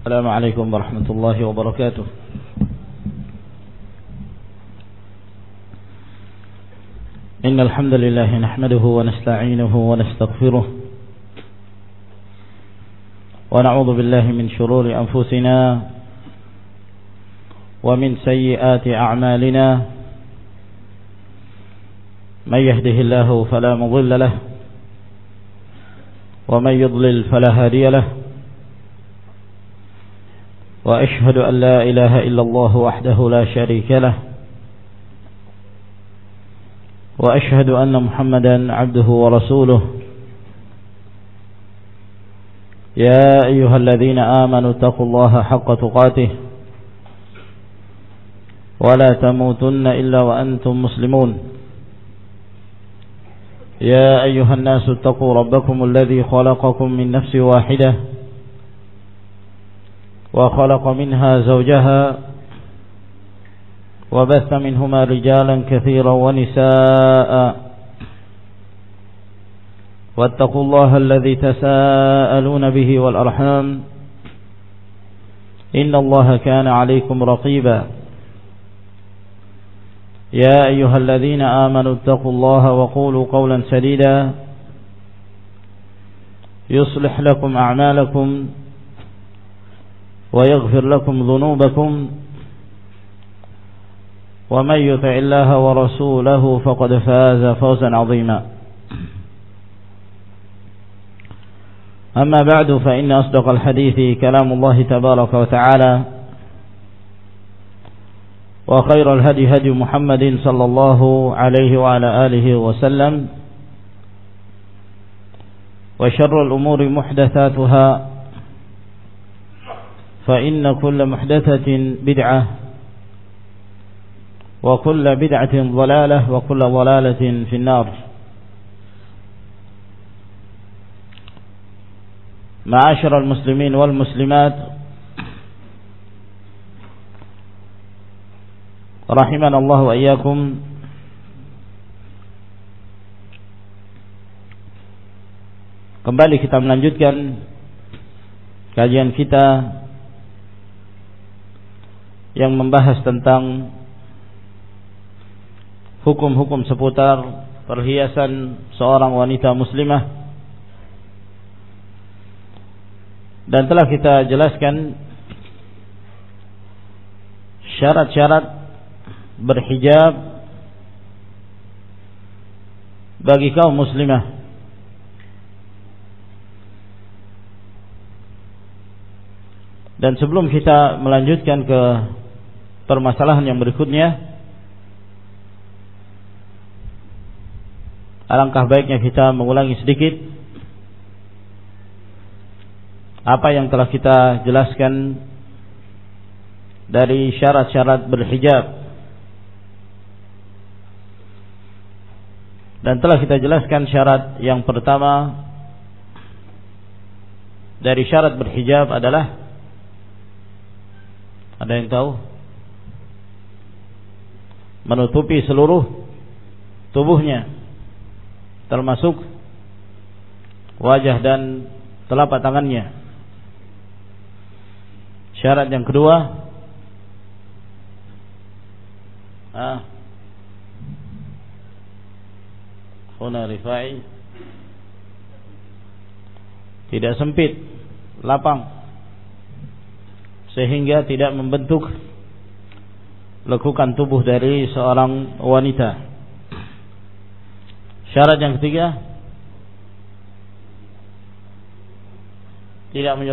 السلام عليكم ورحمة الله وبركاته. إن الحمد لله نحمده ونستعينه ونستغفره ونعوذ بالله من شرور أنفسنا ومن سيئات أعمالنا. من يهده الله فلا مضل له ومن يضلل فلا هادي له. وأشهد أن لا إله إلا الله وحده لا شريك له. وأشهد أن محمدا عبده ورسوله. يا أيها الذين آمنوا اتقوا الله حق تقاته ولا تموتن إلا وأنتم مسلمون. يا أيها الناس اتقوا ربكم الذي خلقكم من نفس واحدة وخلق منها زوجها وبث منهما رجالا كثيرا ونساء. واتقوا الله الذي تساءلون به والأرحام إن الله كان عليكم رقيبا. يا أيها الذين آمنوا اتقوا الله وقولوا قولا سديدا يصلح لكم أعمالكم ويغفر لكم ذنوبكم. ومن يطع الله ورسوله فقد فاز فوزا عظيما. أما بعد فإن أصدق الحديث كلام الله تبارك وتعالى وخير الهدي هدي محمد صلى الله عليه وعلى آله وسلم. وشر الأمور محدثاتها فإن كل محدثة بدعة وكل بدعة ضلالة وكل ضلالة في النار. معاشر المسلمين والمسلمات رحمنا الله وإياكم. Kembali kita melanjutkan kajian kita yang membahas tentang hukum-hukum seputar perhiasan seorang wanita muslimah, dan telah kita jelaskan syarat-syarat berhijab bagi kaum muslimah. Dan sebelum kita melanjutkan ke permasalahan yang berikutnya, alangkah baiknya kita mengulangi sedikit apa yang telah kita jelaskan dari syarat-syarat berhijab. Dan telah kita jelaskan syarat yang pertama dari syarat berhijab adalah, ada yang tahu? Menutupi seluruh tubuhnya, termasuk wajah dan telapak tangannya. Syarat yang kedua, Huna Rifai, tidak sempit, lapang, sehingga tidak membentuk lekukan tubuh dari seorang wanita. Syarat yang ketiga, tidak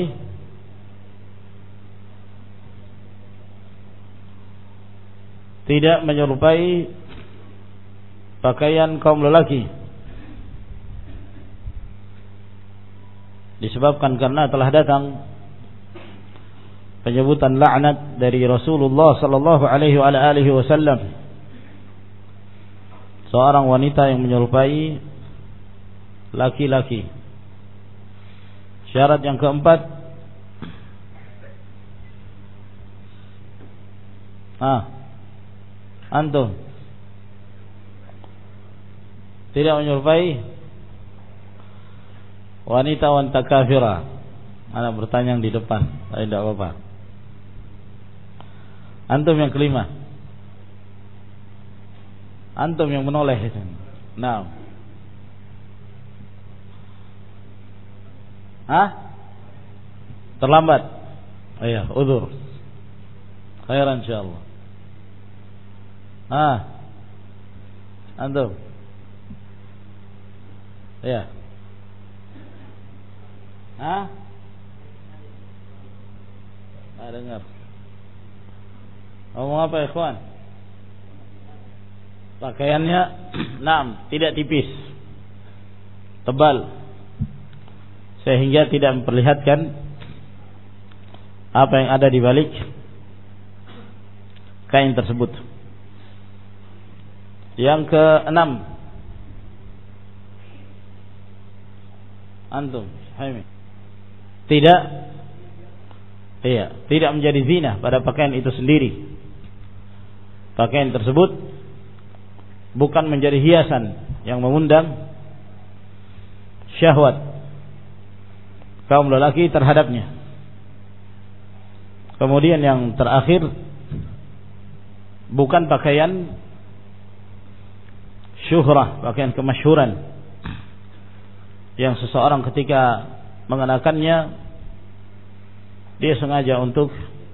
menyerupai pakaian kaum lelaki, disebabkan karena telah datang penyebutan laknat dari Rasulullah sallallahu alaihi wasallam, seorang wanita yang menyerupai laki-laki. Syarat yang keempat, antum tidak menyerupai wanita-wanita kafirah, Ana bertanya yang di depan, tidak apa-apa. Antum yang kelima. Antum yang menoleh itu. Nah. Terlambat. Iya, udzur. Khairan insyaallah. Antum. Iya. Dengar. Ngomong apa, ikhwan? Pakaiannya tidak tipis, tebal, sehingga tidak memperlihatkan apa yang ada di balik kain tersebut. Yang ke-6, antum, Haimi. Tidak menjadi zina pada pakaian itu sendiri. Pakaian tersebut bukan menjadi hiasan yang mengundang syahwat kaum lelaki terhadapnya. Kemudian yang terakhir, bukan pakaian syuhrah, pakaian kemasyhuran yang seseorang ketika mengenakannya dia sengaja untuk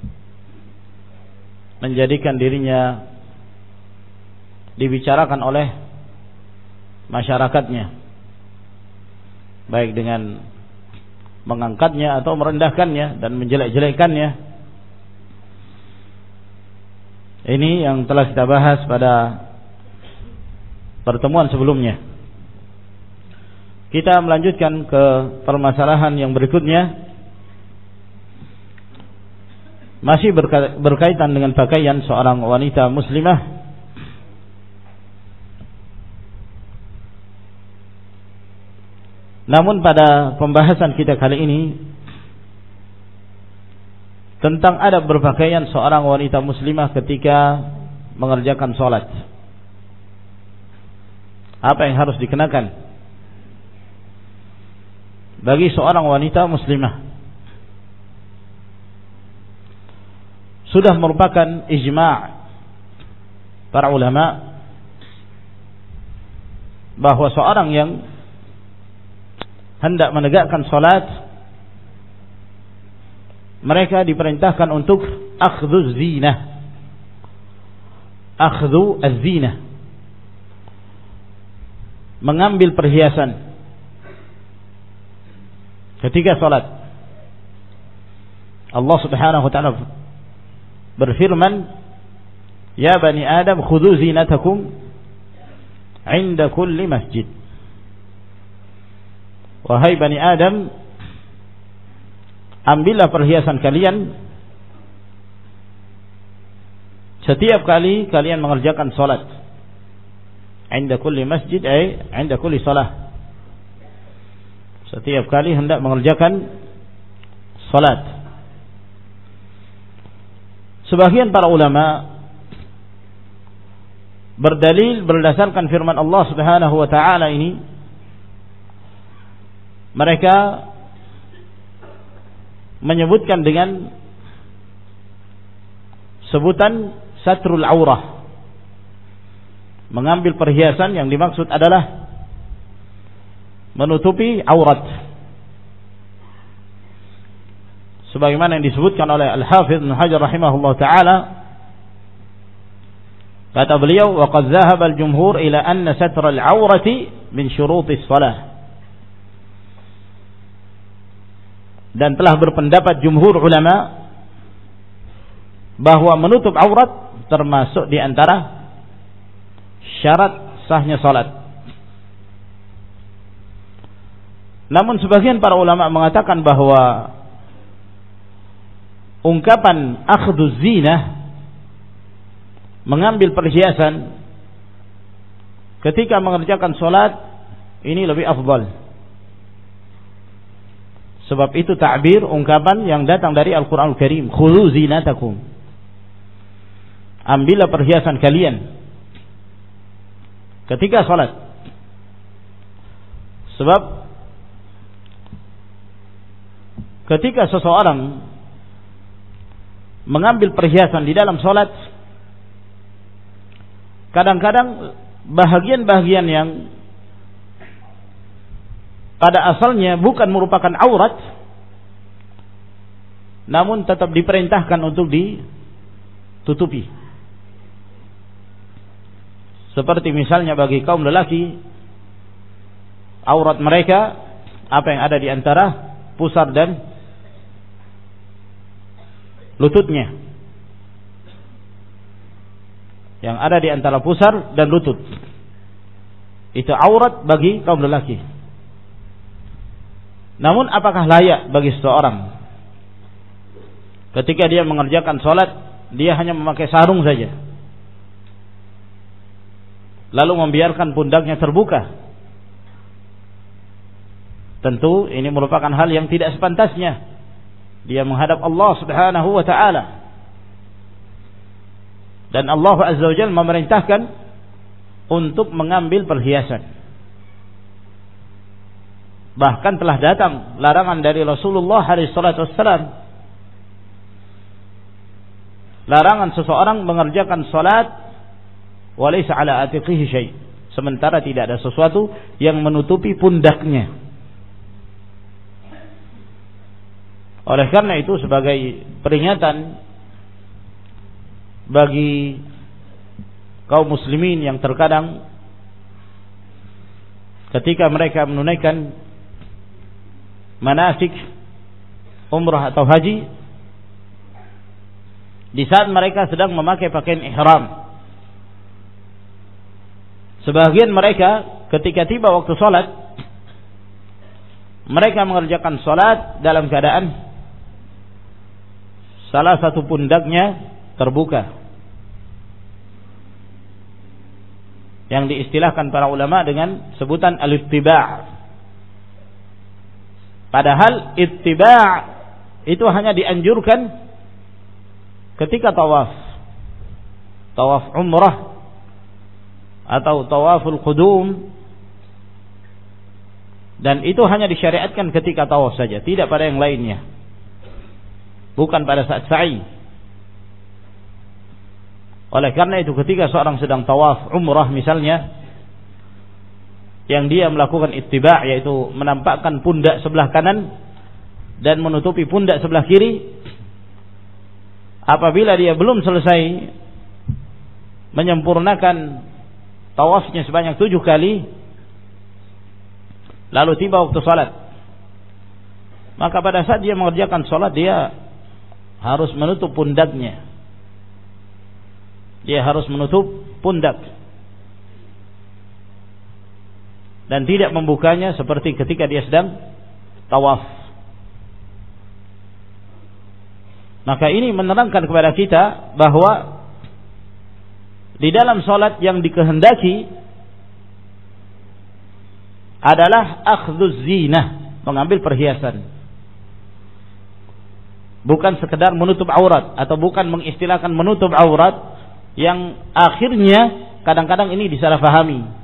menjadikan dirinya dibicarakan oleh masyarakatnya, baik dengan mengangkatnya atau merendahkannya dan menjelek-jelekannya. Ini yang telah kita bahas pada pertemuan sebelumnya. Kita melanjutkan ke permasalahan yang berikutnya, masih berkaitan dengan pakaian seorang wanita muslimah. Namun pada pembahasan kita kali ini tentang adab berpakaian seorang wanita muslimah ketika mengerjakan sholat. Apa yang harus dikenakan bagi seorang wanita muslimah? Sudah merupakan ijma' para ulama bahwa seorang yang hendak menegakkan salat, mereka diperintahkan untuk akhdhu zinah, akhdhu az-zinah, mengambil perhiasan ketika salat. Allah Subhanahu wa ta'ala berfirman, ya bani Adam khudhu zinatakum 'inda kulli masjid. Wahai bani Adam, ambillah perhiasan kalian setiap kali kalian mengerjakan salat. 'Inda kulli masjid ay 'inda kulli salah. Setiap kali hendak mengerjakan salat. Sebagian para ulama berdalil berdasarkan firman Allah Subhanahu wa ta'ala ini, mereka menyebutkan dengan sebutan satrul aurah, mengambil perhiasan yang dimaksud adalah menutupi aurat, sebagaimana yang disebutkan oleh Al-Hafidz Ibnu Hajar rahimahullah ta'ala. Kata beliau, wa qad dhahaba al-jumhur ila anna satra al-aurati min syurutis shalah. Dan telah berpendapat jumhur ulama bahwa menutup aurat termasuk di antara syarat sahnya salat. Namun sebagian para ulama mengatakan bahwa ungkapan akhdhu zinah, mengambil perhiasan ketika mengerjakan salat, ini lebih afdal. Sebab itu ta'bir, ungkapan yang datang dari Al-Quranul Karim, khudhu zinatakum, ambillah perhiasan kalian ketika salat. Sebab ketika seseorang mengambil perhiasan di dalam salat, kadang-kadang bahagian-bahagian yang pada asalnya bukan merupakan aurat, namun tetap diperintahkan untuk ditutupi. Seperti misalnya bagi kaum lelaki, aurat mereka apa yang ada di antara pusar dan lututnya. Yang ada di antara pusar dan lutut, itu aurat bagi kaum lelaki. Namun apakah layak bagi seseorang ketika dia mengerjakan sholat, dia hanya memakai sarung saja, lalu membiarkan pundaknya terbuka? Tentu ini merupakan hal yang tidak sepantasnya. Dia menghadap Allah Subhanahu wa ta'ala, dan Allah Azza wa Jalla memerintahkan untuk mengambil perhiasan. Bahkan telah datang larangan dari Rasulullah SAW, larangan seseorang mengerjakan salat walaysa ala atiqihi syai', sementara tidak ada sesuatu yang menutupi pundaknya. Oleh karena itu, sebagai peringatan bagi kaum muslimin yang terkadang ketika mereka menunaikan manasik umrah atau haji, di saat mereka sedang memakai pakaian ihram, sebagian mereka ketika tiba waktu salat, mereka mengerjakan salat dalam keadaan salah satu pundaknya terbuka, yang diistilahkan para ulama dengan sebutan al-ittiba'. Padahal ittiba' itu hanya dianjurkan ketika tawaf umrah atau tawaful qudum, dan itu hanya disyariatkan ketika tawaf saja, tidak pada yang lainnya, bukan pada saat sa'i. Oleh karena itu, ketika seorang sedang tawaf umrah misalnya, yang dia melakukan ittiba', yaitu menampakkan pundak sebelah kanan dan menutupi pundak sebelah kiri, apabila dia belum selesai menyempurnakan tawafnya sebanyak 7 kali, lalu tiba waktu salat, maka pada saat dia mengerjakan salat, dia harus menutup pundaknya. Dia harus menutup pundak dan tidak membukanya seperti ketika dia sedang tawaf. Maka ini menerangkan kepada kita bahwa di dalam salat yang dikehendaki adalah akhduz zinah, mengambil perhiasan, bukan sekedar menutup aurat, atau bukan mengistilahkan menutup aurat, yang akhirnya kadang-kadang ini disalahfahami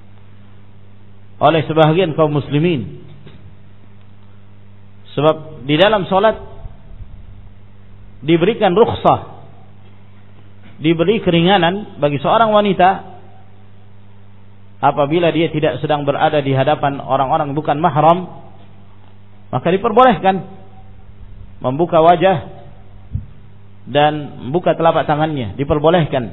oleh sebahagian kaum muslimin. Sebab di dalam salat diberikan rukhsah, diberi keringanan bagi seorang wanita apabila dia tidak sedang berada di hadapan orang-orang bukan mahram, maka diperbolehkan membuka wajah dan membuka telapak tangannya, diperbolehkan.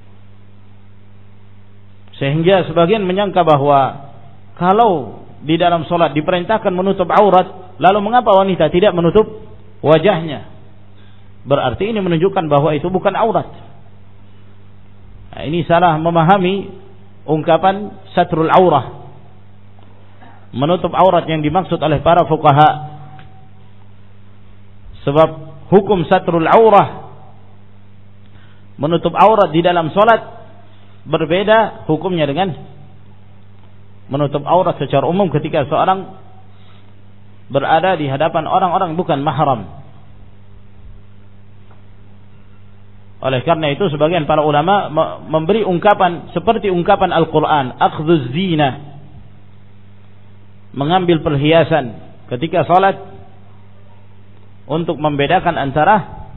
Sehingga sebagian menyangka bahwa kalau di dalam salat diperintahkan menutup aurat, lalu mengapa wanita tidak menutup wajahnya? Berarti ini menunjukkan bahwa itu bukan aurat. Nah, ini salah memahami ungkapan satrul aurah, menutup aurat yang dimaksud oleh para fuqaha. Sebab hukum satrul aurah, menutup aurat di dalam salat, berbeda hukumnya dengan menutup aurat secara umum ketika seorang berada di hadapan orang-orang bukan mahram. Oleh karena itu, sebagian para ulama memberi ungkapan seperti ungkapan Al-Quran, akhduz zinah, mengambil perhiasan ketika salat, untuk membedakan antara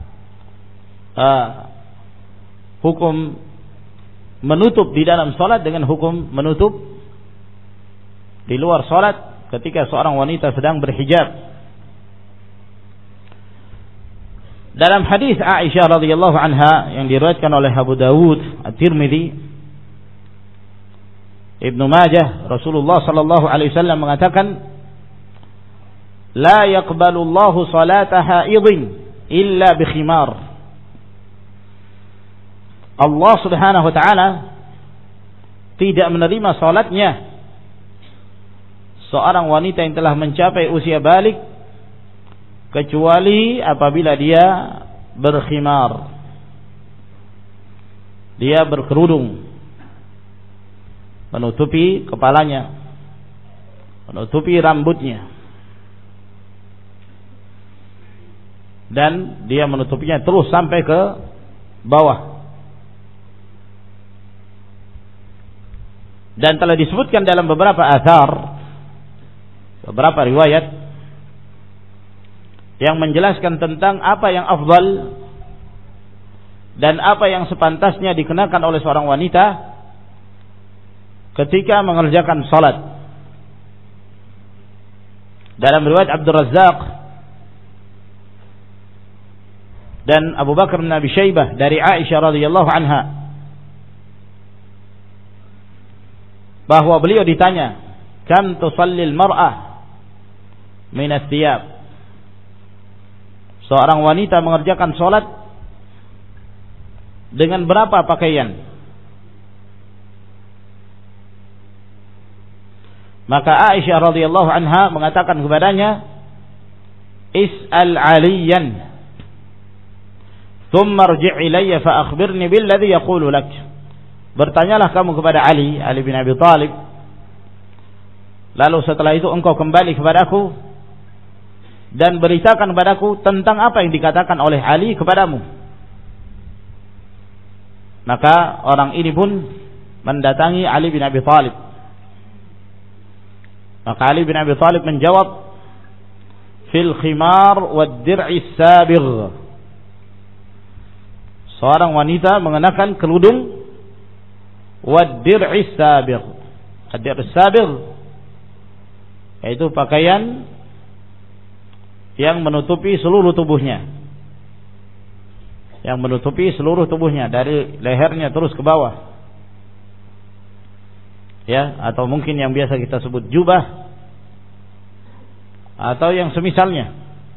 hukum menutup di dalam salat dengan hukum menutup di luar salat ketika seorang wanita sedang berhijab. Dalam hadis Aisyah radhiyallahu anha yang diriwayatkan oleh Abu Dawud, At-Tirmidzi, Ibnu Majah, Rasulullah sallallahu alaihi wasallam mengatakan, "La yaqbalu Allahu salata haidin illa bi khimar." Allah Subhanahu wa taala tidak menerima salatnya seorang wanita yang telah mencapai usia balik kecuali apabila dia berkhimar, dia berkerudung, menutupi kepalanya, menutupi rambutnya, dan dia menutupinya terus sampai ke bawah. Dan telah disebutkan dalam beberapa athar, beberapa riwayat yang menjelaskan tentang apa yang afdal dan apa yang sepantasnya dikenakan oleh seorang wanita ketika mengerjakan salat. Dalam riwayat Abdul Razzaq dan Abu Bakar bin Abi Syaibah dari Aisyah radhiyallahu anha bahwa beliau ditanya, "Kam tusallil mar'ah min ath-thiyab?" Seorang wanita mengerjakan salat dengan berapa pakaian? Maka Aisyah radhiyallahu anha mengatakan kepadanya, "Is'al 'Aliyan, thumma irji' ilayya fa akhbirni billadhi yaqulu lak." Bertanyalah kamu kepada Ali bin Abi Thalib, lalu setelah itu engkau kembali kepadaku dan beritakan kepadaku tentang apa yang dikatakan oleh Ali kepadamu. Maka orang ini pun mendatangi Ali bin Abi Thalib. Maka Ali bin Abi Thalib menjawab, "Fil khimar wad dir'is sabigh." Seorang wanita mengenakan kerudung wad dir'is sabigh. Ad-dir'is sabigh yaitu pakaian yang menutupi seluruh tubuhnya, yang menutupi seluruh tubuhnya dari lehernya terus ke bawah, ya, atau mungkin yang biasa kita sebut jubah atau yang semisalnya.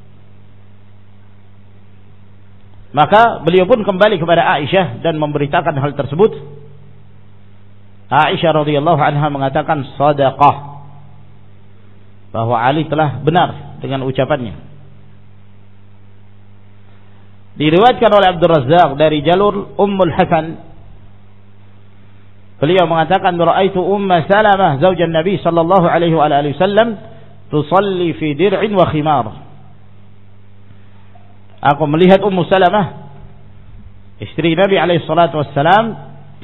Maka beliau pun kembali kepada Aisyah dan memberitakan hal tersebut. Aisyah radhiyallahu anha mengatakan shadaqah, bahwa Ali telah benar dengan ucapannya. Diriwayatkan oleh Abdul Razzaq dari jalur Ummul Hasan, beliau mengatakan, "Ra'aitu Umma Salamah zaujan Nabi sallallahu alaihi wa alihi wasallam tusalli fi dir'in wa khimar." Aku melihat Ummu Salamah, istri Nabi alaihi salatu wassalam,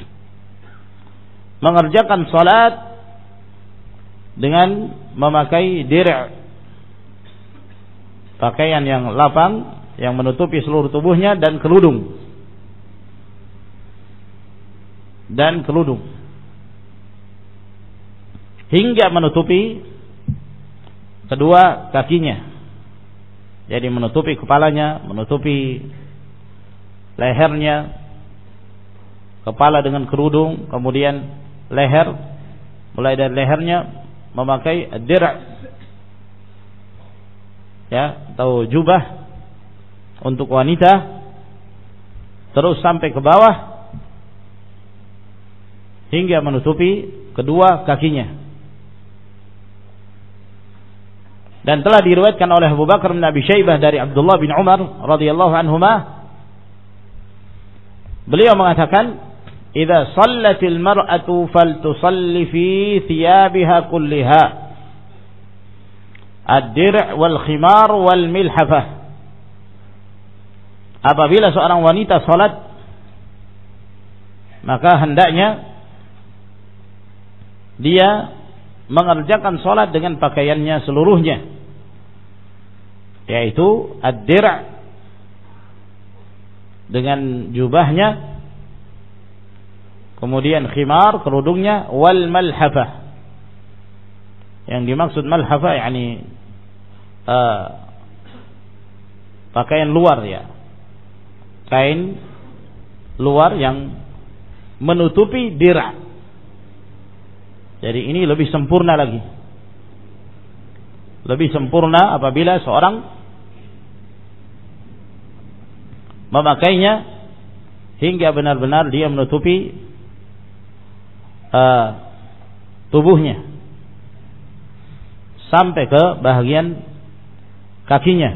mengerjakan salat dengan memakai dir', pakaian yang lapang yang menutupi seluruh tubuhnya, dan kerudung. Hingga menutupi kedua kakinya. Jadi menutupi kepalanya, menutupi lehernya, kepala dengan kerudung, kemudian leher, mulai dari lehernya memakai dir', ya, atau jubah untuk wanita, terus sampai ke bawah hingga menutupi kedua kakinya. Dan telah diriwayatkan oleh Abu Bakar bin Abi Syaibah dari Abdullah bin Umar radhiyallahu anhuma, beliau mengatakan, "Idza shallatil mar'atu faltusalli fi thiyabiha kulliha, ad-dir' wal khimar wal milhafah." Apabila seorang wanita salat, maka hendaknya dia mengerjakan salat dengan pakaiannya seluruhnya, yaitu ad-dir' dengan jubahnya, kemudian khimar kerudungnya, wal malhafah. Yang dimaksud malhafah yakni pakaian luar ya, kain luar yang menutupi dir'. Jadi ini lebih sempurna lagi. Lebih sempurna apabila seorang memakainya hingga benar-benar dia menutupi tubuhnya sampai ke bahagian kakinya.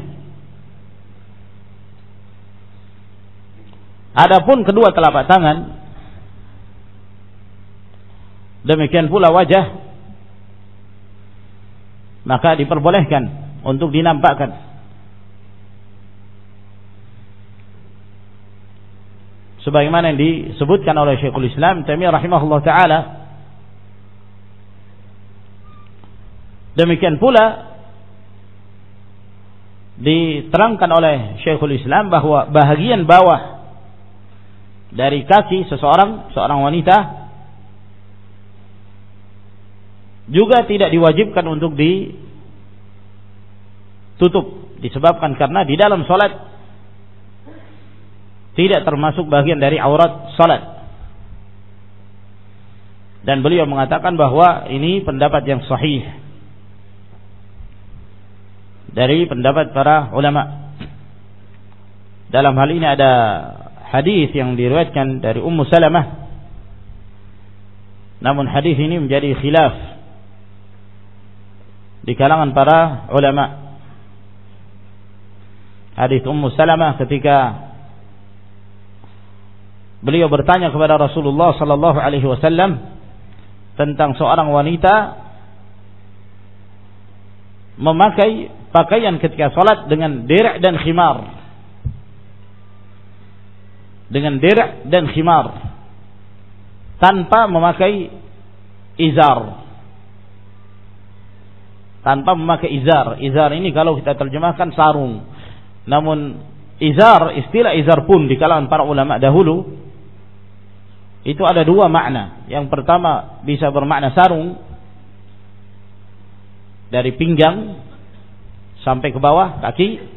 Adapun kedua telapak tangan, demikian pula wajah, maka diperbolehkan untuk dinampakkan. Sebagaimana yang disebutkan oleh Syekhul Islam Taimiyah rahimahullah taala. Demikian pula diterangkan oleh Syekhul Islam bahwa bahagian bawah dari kaki seorang wanita juga tidak diwajibkan untuk ditutup, disebabkan karena di dalam salat tidak termasuk bagian dari aurat salat. Dan beliau mengatakan bahwa ini pendapat yang sahih dari pendapat para ulama. Dalam hal ini ada hadis yang diriwayatkan dari Ummu Salamah, namun hadis ini menjadi khilaf di kalangan para ulama. Hadis Ummu Salamah ketika beliau bertanya kepada Rasulullah sallallahu alaihi wasallam tentang seorang wanita memakai pakaian ketika salat dengan dir' dan khimar. Dengan dir' dan khimar tanpa memakai izar. Tanpa memakai izar. Izar ini kalau kita terjemahkan sarung. Namun izar, istilah izar pun di kalangan para ulama dahulu itu ada dua makna. Yang pertama bisa bermakna sarung dari pinggang sampai ke bawah kaki.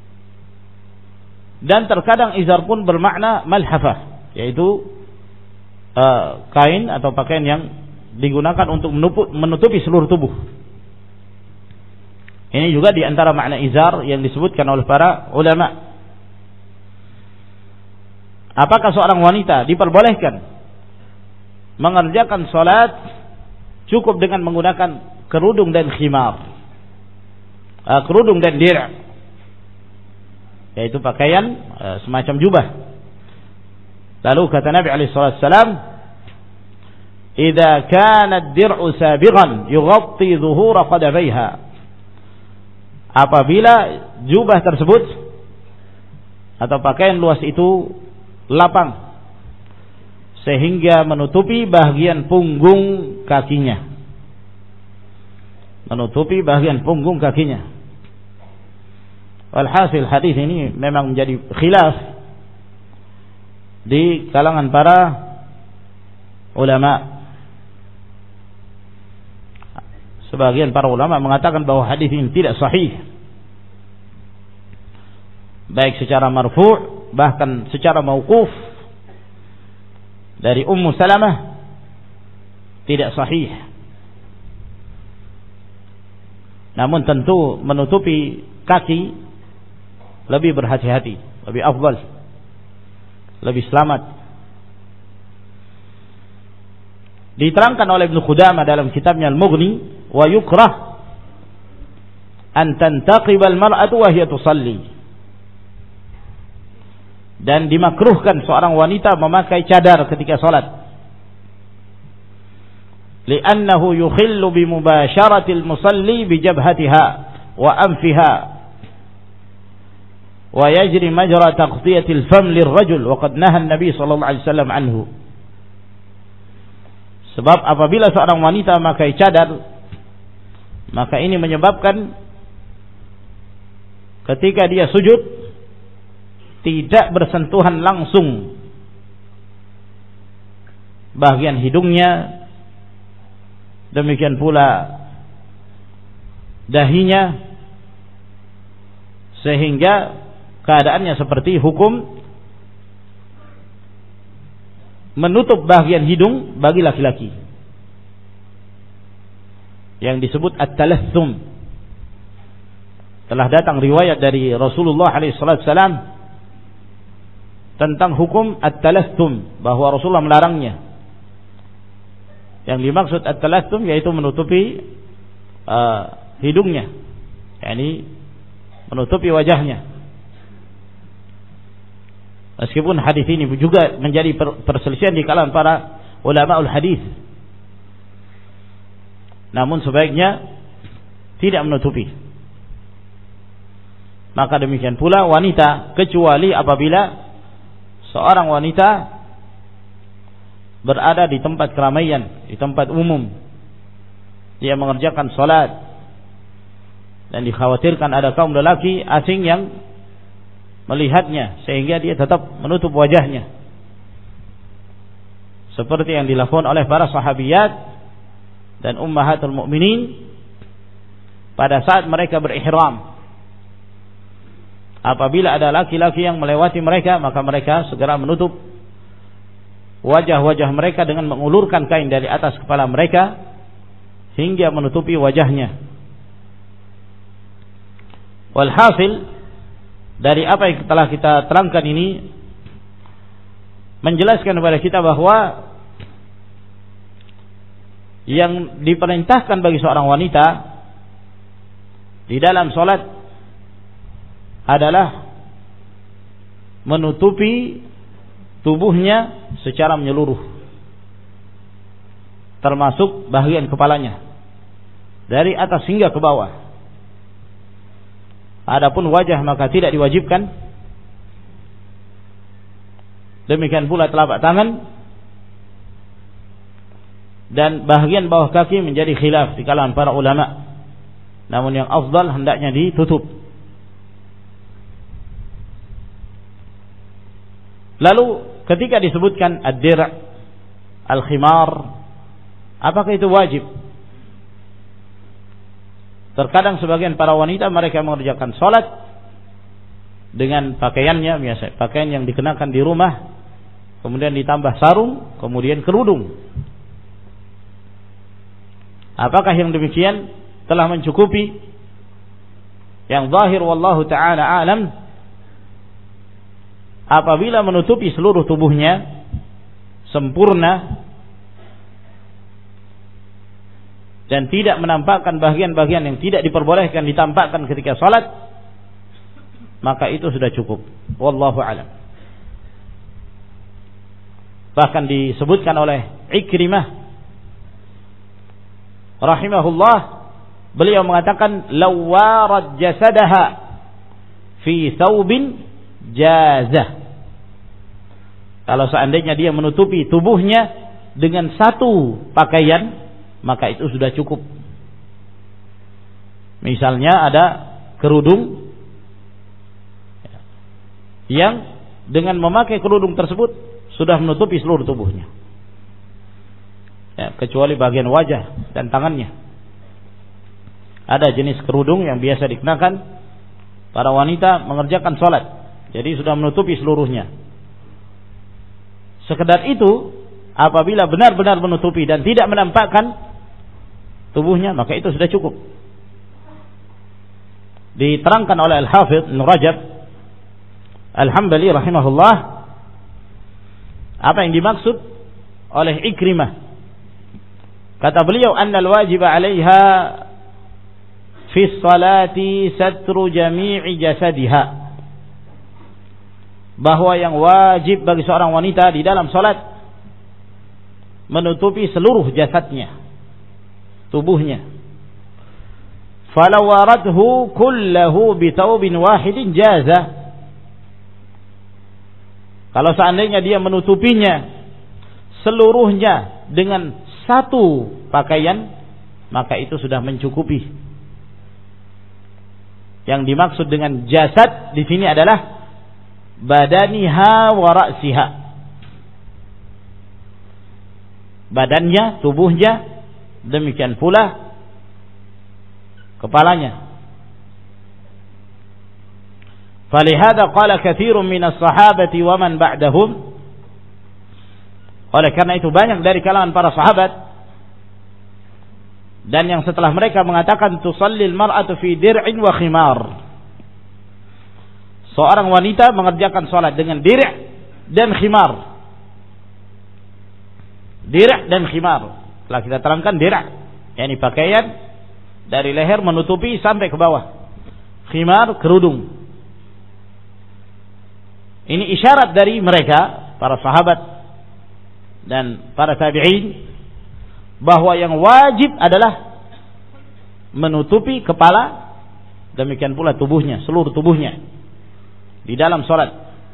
Dan terkadang izar pun bermakna malhafah, yaitu kain atau pakaian yang digunakan untuk menutupi seluruh tubuh. Ini juga di antara makna izar yang disebutkan oleh para ulama. Apakah seorang wanita diperbolehkan mengerjakan salat cukup dengan menggunakan kerudung dan khimar, kerudung dan dir', yaitu pakaian semacam jubah. Lalu kata Nabi alaihi wasallam, "Idza kana ad-dir'u sabighan yughatti dhuhura qadamaiha." Apabila jubah tersebut atau pakaian luas itu lapang sehingga menutupi bahagian punggung kakinya. Menutupi bahagian punggung kakinya. Walhasil hadis ini memang menjadi khilaf di kalangan para ulama. Sebagian para ulama mengatakan bahwa hadis ini tidak sahih, baik secara marfu' bahkan secara mauquf dari Ummu Salamah tidak sahih. Namun tentu menutupi kaki lebih berhati-hati, lebih afdal, lebih selamat. Diterangkan oleh Ibnu Qudamah dalam kitabnya Al-Mughni, wa yukrah an tantaqiba al-mar'atu wa hiya tusalli. Dan dimakruhkan seorang wanita memakai cadar ketika salat. Li'annahu yukhillu bi mubasharatil musalli bi jabhatiha wa anfiha wa yajri majra taqtiyatil fam lirrajul wa qad naha an-nabi sallallahu alaihi wasallam anhu. Sebab apabila seorang wanita memakai cadar, maka ini menyebabkan ketika dia sujud tidak bersentuhan langsung bagian hidungnya, demikian pula dahinya, sehingga keadaannya seperti hukum menutup bagian hidung bagi laki-laki yang disebut at-talathum. Telah datang riwayat dari Rasulullah SAW tentang hukum at-talathum, bahwa Rasulullah melarangnya. Yang dimaksud at-talathum yaitu menutupi hidungnya, yakni menutupi wajahnya. Meskipun hadis ini juga menjadi perselisihan di kalangan para ulamaul hadis, namun sebaiknya tidak menutupi. Maka demikian pula wanita, kecuali apabila seorang wanita berada di tempat keramaian, di tempat umum, dia mengerjakan salat dan dikhawatirkan ada kaum lelaki asing yang melihatnya, sehingga dia tetap menutup wajahnya, seperti yang dilakukan oleh para sahabiyat dan ummahatul mukminin pada saat mereka berihram. Apabila ada laki-laki yang melewati mereka, maka mereka segera menutup wajah-wajah mereka dengan mengulurkan kain dari atas kepala mereka hingga menutupi wajahnya. Walhasil, dari apa yang telah kita terangkan ini menjelaskan kepada kita bahwa yang diperintahkan bagi seorang wanita di dalam salat adalah menutupi tubuhnya secara menyeluruh, termasuk bagian kepalanya dari atas hingga ke bawah. Adapun wajah maka tidak diwajibkan. Demikian pula telapak tangan dan bagian bawah kaki menjadi khilaf di kalangan para ulama. Namun yang afdal hendaknya ditutup. Lalu ketika disebutkan ad-dir', al-khimar, apakah itu wajib? Terkadang sebagian para wanita mereka mengerjakan salat dengan pakaiannya biasa, pakaian yang dikenakan di rumah, kemudian ditambah sarung, kemudian kerudung. Apakah yang demikian telah mencukupi? Yang zahir wallahu ta'ala alam, apabila menutupi seluruh tubuhnya sempurna dan tidak menampakkan bagian-bagian yang tidak diperbolehkan ditampakkan ketika salat, maka itu sudah cukup. Wallahu a'lam. Bahkan disebutkan oleh Ikrimah rahimahullah, beliau mengatakan lawarat jasadaha fi thawbin jazah. Kalau seandainya dia menutupi tubuhnya dengan satu pakaian, maka itu sudah cukup. Misalnya ada kerudung yang dengan memakai kerudung tersebut sudah menutupi seluruh tubuhnya, ya, kecuali bagian wajah dan tangannya. Ada jenis kerudung yang biasa dikenakan para wanita mengerjakan salat, jadi sudah menutupi seluruhnya. Sekedar itu, apabila benar-benar menutupi dan tidak menampakkan tubuhnya, maka itu sudah cukup. Diterangkan oleh Al-Hafidh Ibn Rajab Al-Hambali rahimahullah apa yang dimaksud oleh Ikrimah. Kata beliau, annal wajib 'alaiha fi sholati satru jami'i jasadiha, bahwa yang wajib bagi seorang wanita di dalam salat menutupi seluruh jasadnya, tubuhnya. Falau waradhu kullahu bi thawbin wahidin jaza. Kalau seandainya dia menutupinya seluruhnya dengan satu pakaian, maka itu sudah mencukupi. Yang dimaksud dengan jasad di sini adalah badaniha wa ra'siha. Badannya, tubuhnya, demikian pula kepalanya. Falihada qala katsirun minas sahabati wa man ba'dahum. Oleh karena itu banyak dari kalangan para sahabat dan yang setelah mereka mengatakan tusallil mar'atu fi dir'in wa khimar. Seorang wanita mengerjakan salat dengan dir' dan khimar. Dir' dan khimar. Setelah kita terangkan dir', yakni pakaian dari leher menutupi sampai ke bawah. Khimar, kerudung. Ini isyarat dari mereka, para sahabat dan para tabi'in, bahwa yang wajib adalah menutupi kepala, demikian pula tubuhnya, seluruh tubuhnya di dalam salat.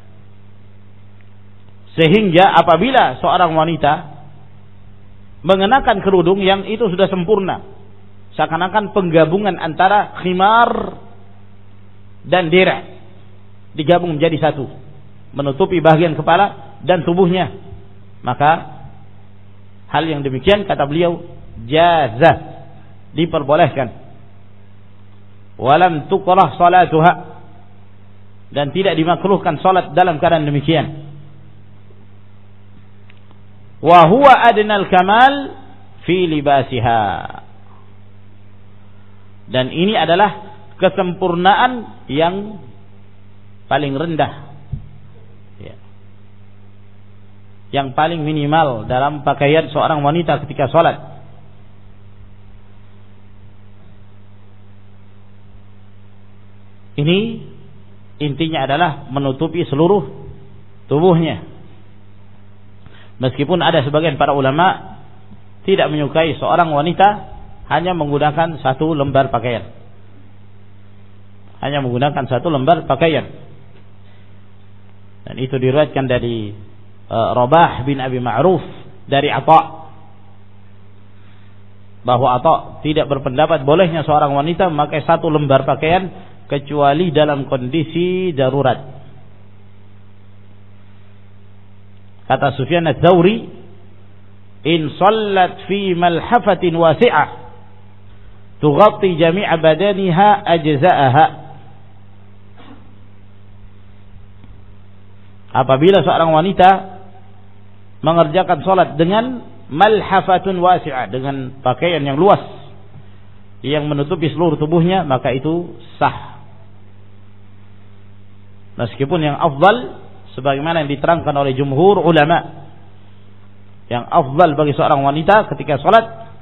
Sehingga apabila seorang wanita mengenakan kerudung yang itu sudah sempurna, seakan-akan penggabungan antara khimar dan dir' digabung menjadi satu, menutupi bagian kepala dan tubuhnya, maka hal yang demikian kata beliau jazah, diperbolehkan. Walam tukrah salatuha, dan tidak dimakruhkan salat dalam keadaan demikian. Wa huwa adnal kamal fi libasiha, dan ini adalah kesempurnaan yang paling rendah, yang paling minimal dalam pakaian seorang wanita ketika sholat. Ini intinya adalah menutupi seluruh tubuhnya. Meskipun ada sebagian para ulama tidak menyukai seorang wanita hanya menggunakan satu lembar pakaian. Hanya menggunakan satu lembar pakaian. Dan itu diriwayatkan dari Rabah bin Abi Ma'ruf dari Atha, bahwa Atha tidak berpendapat bolehnya seorang wanita memakai satu lembar pakaian kecuali dalam kondisi darurat. Kata Sufyan ats-Tsauri, in sallat fi malhafatin wasi'ah tughatti jami'a badaniha ajza'aha. Apabila seorang wanita mengerjakan salat dengan malhafatun wasi'ah, dengan pakaian yang luas yang menutupi seluruh tubuhnya, maka itu sah. Meskipun yang afdal sebagaimana yang diterangkan oleh jumhur ulama, yang afdal bagi seorang wanita ketika salat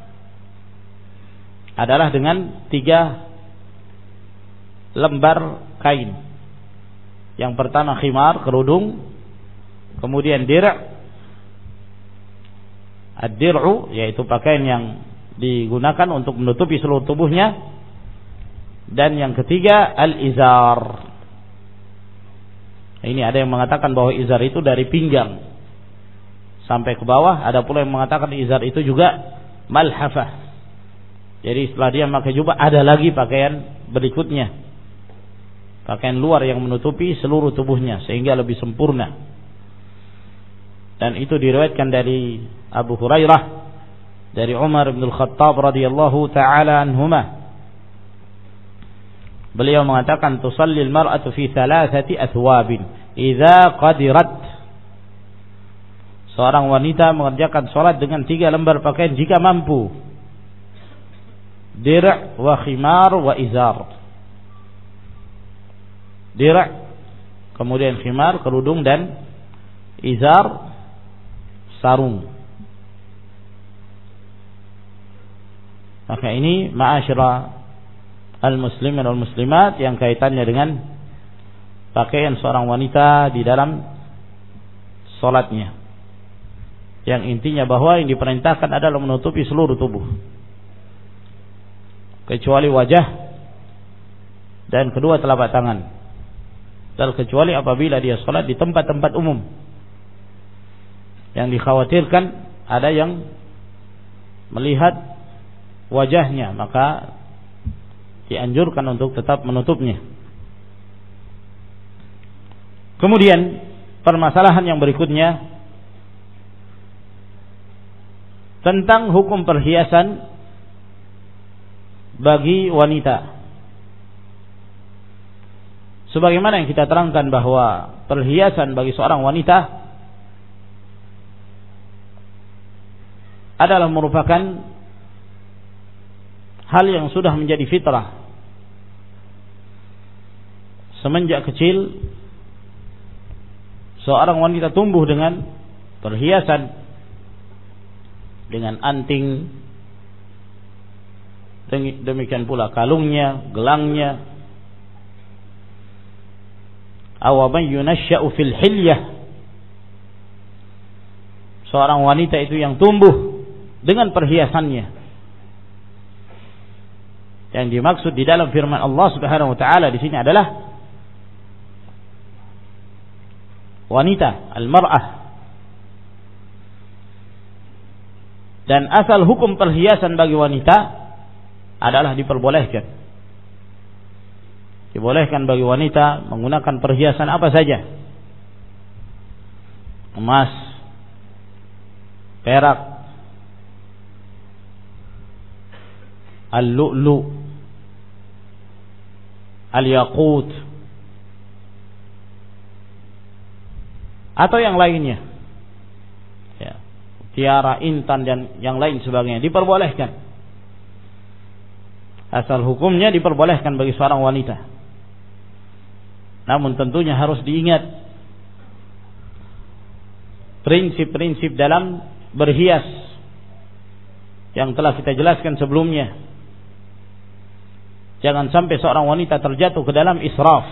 adalah dengan 3 lembar kain. Yang pertama khimar, kerudung, kemudian dir', ad-dir'u yaitu pakaian yang digunakan untuk menutupi seluruh tubuhnya, dan yang ketiga al-izar. Ini ada yang mengatakan bahwa izar itu dari pinggang sampai ke bawah, ada pula yang mengatakan izar itu juga malhafah. Jadi setelah dia memakai jubah ada lagi pakaian berikutnya, pakaian luar yang menutupi seluruh tubuhnya sehingga lebih sempurna. Dan itu diriwayatkan dari Abu Hurairah, dari Umar bin Al-Khattab radhiyallahu taala anhuma. Beliau mengatakan tusallil mar'atu fi 3 athwabin idza qadirat. Seorang wanita mengerjakan salat dengan 3 lembar pakaian jika mampu. Dir' wa khimar wa izar. Dir', kemudian khimar, kerudung, dan izar, sarung. Maka ini ma'asyira al-muslimin wal muslimat yang kaitannya dengan pakaian seorang wanita di dalam salatnya, yang intinya bahwa yang diperintahkan adalah menutupi seluruh tubuh kecuali wajah dan kedua telapak tangan, dan kecuali apabila dia salat di tempat-tempat umum yang dikhawatirkan ada yang melihat wajahnya, maka dianjurkan untuk tetap menutupnya. Kemudian permasalahan yang berikutnya tentang hukum perhiasan bagi wanita. Sebagaimana yang kita terangkan bahwa perhiasan bagi seorang wanita adalah merupakan hal yang sudah menjadi fitrah. Semenjak kecil seorang wanita tumbuh dengan perhiasan, dengan anting, demikian pula kalungnya, gelangnya. Aw man yunashsha'u fil hilyah, seorang wanita itu yang tumbuh dengan perhiasannya. Yang dimaksud di dalam firman Allah Subhanahu wa taala di sini adalah wanita, al-mar'ah. Dan asal hukum perhiasan bagi wanita adalah diperbolehkan. Dibolehkan bagi wanita menggunakan perhiasan apa saja. Emas, perak, al-lu'lu', al-yaqut, atau yang lainnya, ya, tiara, intan dan yang lain sebagainya diperbolehkan. Asal hukumnya diperbolehkan bagi seorang wanita. Namun tentunya harus diingat prinsip-prinsip dalam berhias yang telah kita jelaskan sebelumnya. Jangan sampai seorang wanita terjatuh ke dalam israf,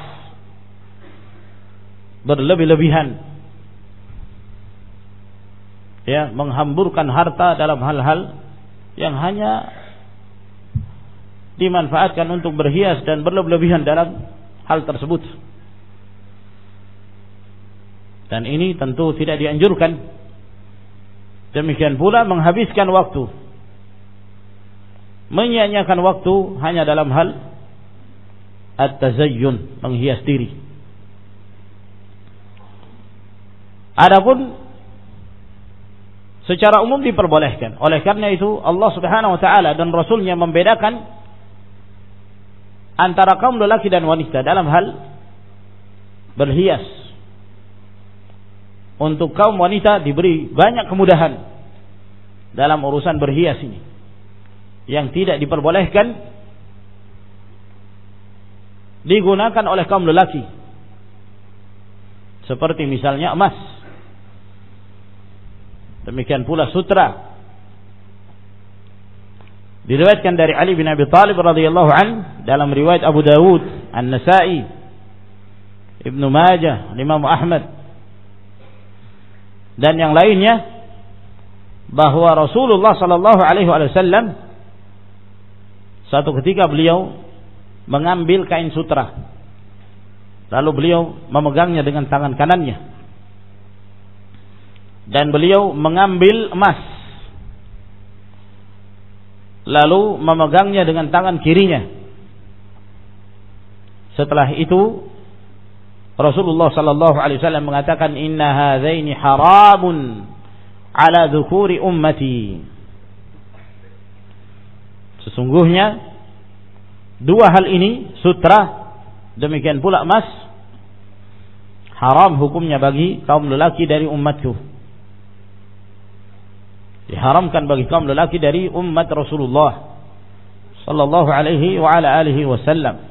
berlebih-lebihan, ya, menghamburkan harta dalam hal-hal yang hanya dimanfaatkan untuk berhias dan berlebih-lebihan dalam hal tersebut. Dan ini tentu tidak dianjurkan. Demikian pula menghabiskan waktu, menyia-nyiakan waktu hanya dalam hal at-tazayyun, menghias diri. Adapun secara umum diperbolehkan. Oleh karena itu Allah Subhanahu wa taala dan Rasulnya membedakan antara kaum lelaki dan wanita dalam hal berhias. Untuk kaum wanita diberi banyak kemudahan dalam urusan berhias ini. Yang tidak diperbolehkan digunakan oleh kaum lelaki. Seperti misalnya emas. Demikian pula sutra. Diriwayatkan dari Ali bin Abi Thalib radhiyallahu an dalam riwayat Abu Dawud, An-Nasa'i, Ibnu Majah, Imam Ahmad dan yang lainnya, bahwa Rasulullah sallallahu alaihi wasallam satu ketika beliau mengambil kain sutra, lalu beliau memegangnya dengan tangan kanannya, dan beliau mengambil emas, lalu memegangnya dengan tangan kirinya. Setelah itu Rasulullah sallallahu alaihi wasallam mengatakan, inna hadzaini haramun ala dzukuri ummati. Sesungguhnya dua hal ini, sutra demikian pula emas, haram hukumnya bagi kaum lelaki dari umatku. Diharamkan bagi kaum lelaki dari umat Rasulullah sallallahu alaihi wa ala alihi wasallam,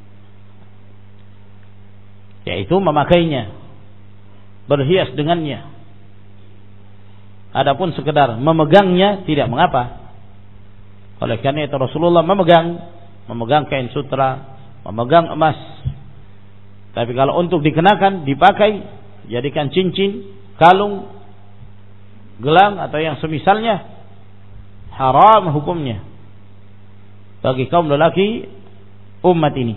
yaitu memakainya, berhias dengannya. Adapun sekedar memegangnya tidak mengapa. Oleh karena itu Rasulullah memegang kain sutra, memegang emas. Tapi kalau untuk dikenakan, dipakai, jadikan cincin, kalung, gelang atau yang semisalnya, haram hukumnya bagi kaum lelaki umat ini.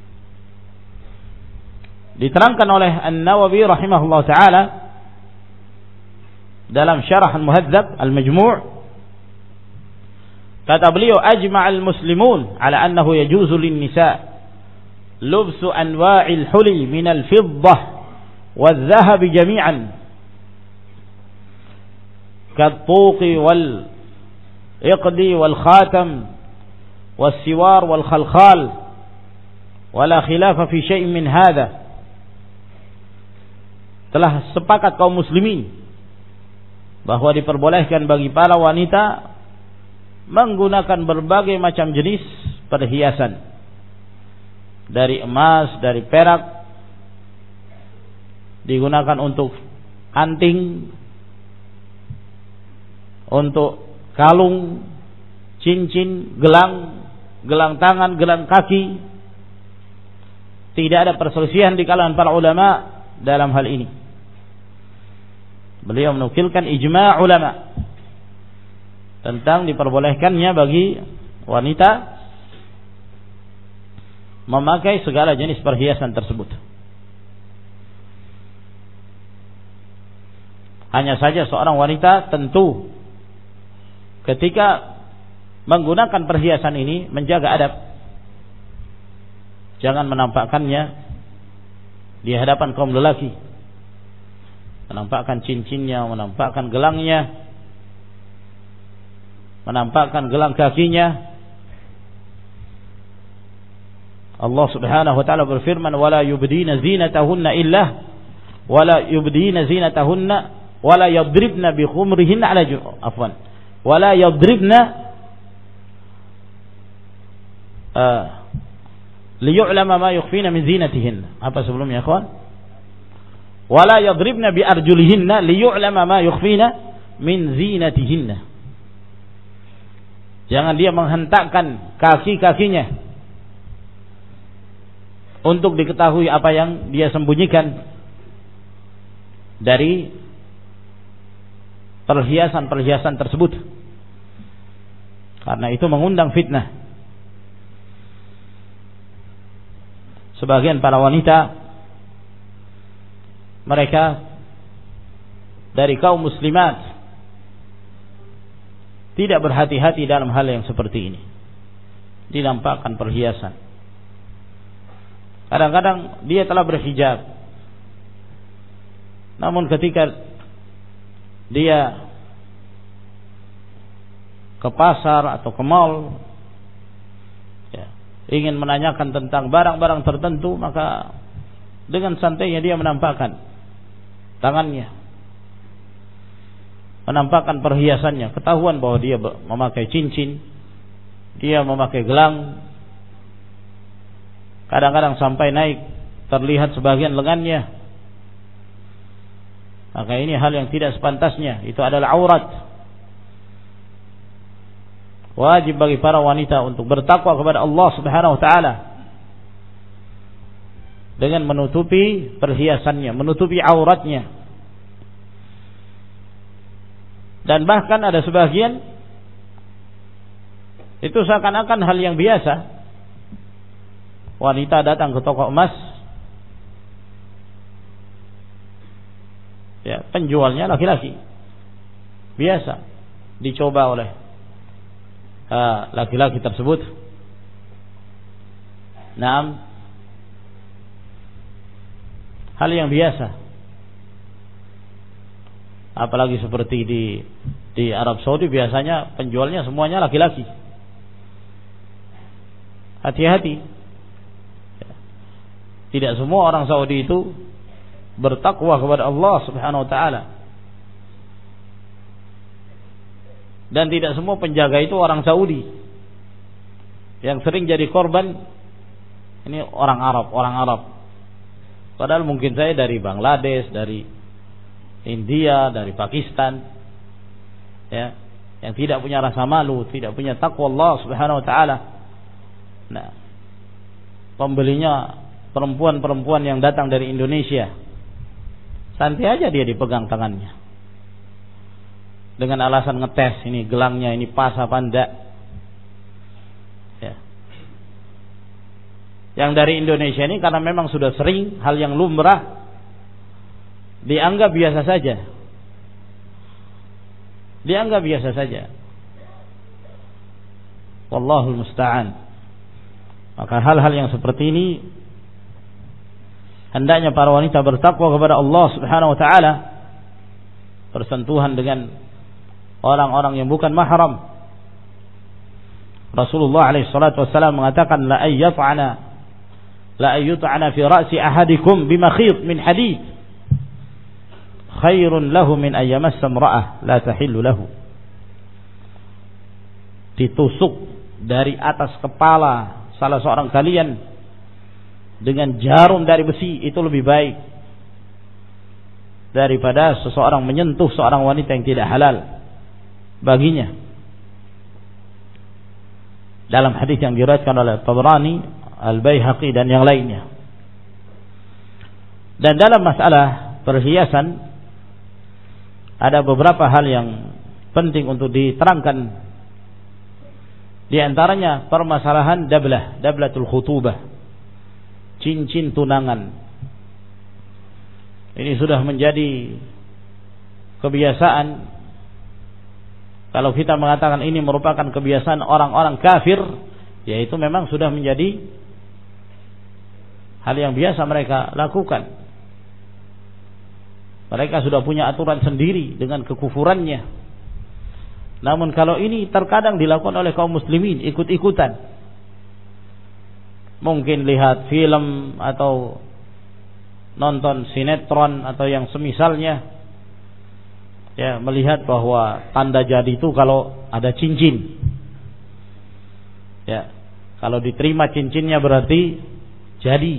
Diterangkan oleh An-Nawawi rahimahullah ta'ala dalam Syarah Al-Muhadzab Al-Majmu' Kata beliau, ajma'al muslimun ala annahu yajuzu lin-nisa lubsu anwa'il huli minal fiddah wal-dhahab jami'an kat-tuqi wal-iqdi wal-khatam wal-siwar wal-khalkhal wala khilafa fi syai'in min hadha. Telah sepakat kaum muslimin bahwa diperbolehkan bagi para wanita menggunakan berbagai macam jenis perhiasan, dari emas, dari perak, digunakan untuk anting, untuk kalung, cincin, gelang tangan, gelang kaki. Tidak ada perselisihan di kalangan para ulama dalam hal ini. Beliau menukilkan ijma' ulama tentang diperbolehkannya bagi wanita memakai segala jenis perhiasan tersebut. Hanya saja seorang wanita tentu ketika menggunakan perhiasan ini menjaga adab. Jangan menampakkannya di hadapan kaum lelaki, menampakkan cincinnya, menampakkan gelangnya, menampakkan gelang kakinya. Allah Subhanahu wa taala berfirman, wala yubdina zinatahunna illa wala yubdina zinatahunna wala yadribna bi khumrihinna ala afwan wala yadribna liyu'lama ma yukhfina min zinatihinna. Apa sebelumnya, ikhwan? Wala yadribna bi arjulihinna liyu'lama ma yukhfina min zinatihinna. Jangan dia menghentakkan kaki-kakinya untuk diketahui apa yang dia sembunyikan dari perhiasan-perhiasan tersebut, karena itu mengundang fitnah. Sebagian para wanita, mereka dari kaum muslimat, tidak berhati-hati dalam hal yang seperti ini, dinampakkan perhiasan. Kadang-kadang dia telah berhijab, namun ketika dia ke pasar atau ke mall, ingin menanyakan tentang barang-barang tertentu, maka dengan santainya dia menampakkan tangannya, menampakkan perhiasannya. Ketahuan bahwa dia memakai cincin, dia memakai gelang. Kadang-kadang sampai naik terlihat sebagian lengannya. Maka ini hal yang tidak sepantasnya, itu adalah aurat. Wajib bagi para wanita untuk bertakwa kepada Allah Subhanahu wa taala dengan menutupi perhiasannya, menutupi auratnya. Dan bahkan ada sebagian itu seakan-akan hal yang biasa. Wanita datang ke toko emas, ya, penjualnya laki-laki, biasa dicoba oleh laki-laki tersebut. Naam, hal yang biasa. Apalagi seperti di Arab Saudi, biasanya penjualnya semuanya laki-laki. Hati-hati. Tidak semua orang Saudi itu bertakwa kepada Allah Subhanahu wa taala. Dan tidak semua penjaga itu orang Saudi. Yang sering jadi korban ini orang Arab. Padahal mungkin saya dari Bangladesh, dari India, dari Pakistan, ya, yang tidak punya rasa malu, tidak punya takwa Allah Subhanahu wa taala. Nah, pembelinya perempuan-perempuan yang datang dari Indonesia, santai aja dia dipegang tangannya dengan alasan ngetes ini gelangnya ini pas apa enggak, ya. Yang dari Indonesia ini karena memang sudah sering, hal yang lumrah, dianggap biasa saja. Wallahul musta'an. Maka hal-hal yang seperti ini hendaknya para wanita bertakwa kepada Allah Subhanahu wa taala. Bersentuhan dengan orang-orang yang bukan mahram. Rasulullah alaihi salatu wasallam mengatakan la ayyut'ana fi ra'si ahadikum bimakhit min hadid khairun lahu min ayyamassa imra'ah la tahillu lahu. Ditusuk dari atas kepala salah seorang kalian dengan jarum dari besi itu lebih baik daripada seseorang menyentuh seorang wanita yang tidak halal baginya. Dalam hadis yang diriwayatkan oleh Tabrani, Al-Baihaqi dan yang lainnya. Dan dalam masalah perhiasan ada beberapa hal yang penting untuk diterangkan. Di antaranya permasalahan dablatul khutubah, cincin tunangan. Ini sudah menjadi kebiasaan. Kalau kita mengatakan ini merupakan kebiasaan orang-orang kafir, yaitu memang sudah menjadi hal yang biasa mereka lakukan. Mereka sudah punya aturan sendiri dengan kekufurannya. Namun kalau ini terkadang dilakukan oleh kaum muslimin ikut-ikutan. Mungkin lihat film atau nonton sinetron atau yang semisalnya, ya, melihat bahwa tanda jadi itu kalau ada cincin. Ya, kalau diterima cincinnya berarti jadi.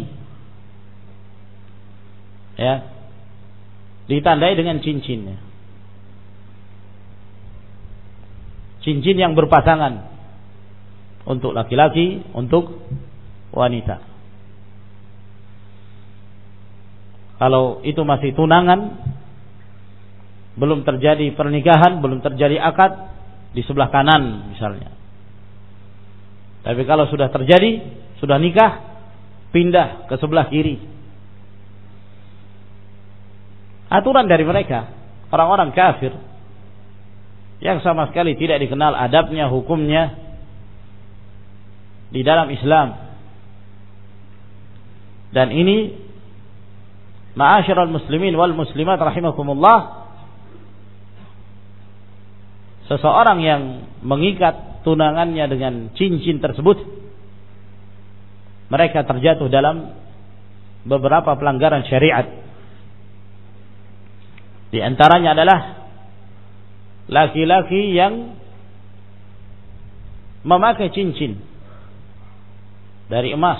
Ya. Ditandai dengan cincinnya. Cincin yang berpasangan untuk laki-laki, untuk wanita. Kalau itu masih tunangan, belum terjadi pernikahan, belum terjadi akad, di sebelah kanan misalnya. Tapi kalau sudah terjadi, sudah nikah, pindah ke sebelah kiri. Aturan dari mereka, orang-orang kafir yang sama sekali tidak dikenal adabnya, hukumnya di dalam Islam. Dan ini ma'asyiral muslimin wal muslimat rahimakumullah, seseorang yang mengikat tunangannya dengan cincin tersebut, mereka terjatuh dalam beberapa pelanggaran syariat. Di antaranya adalah laki-laki yang memakai cincin dari emas,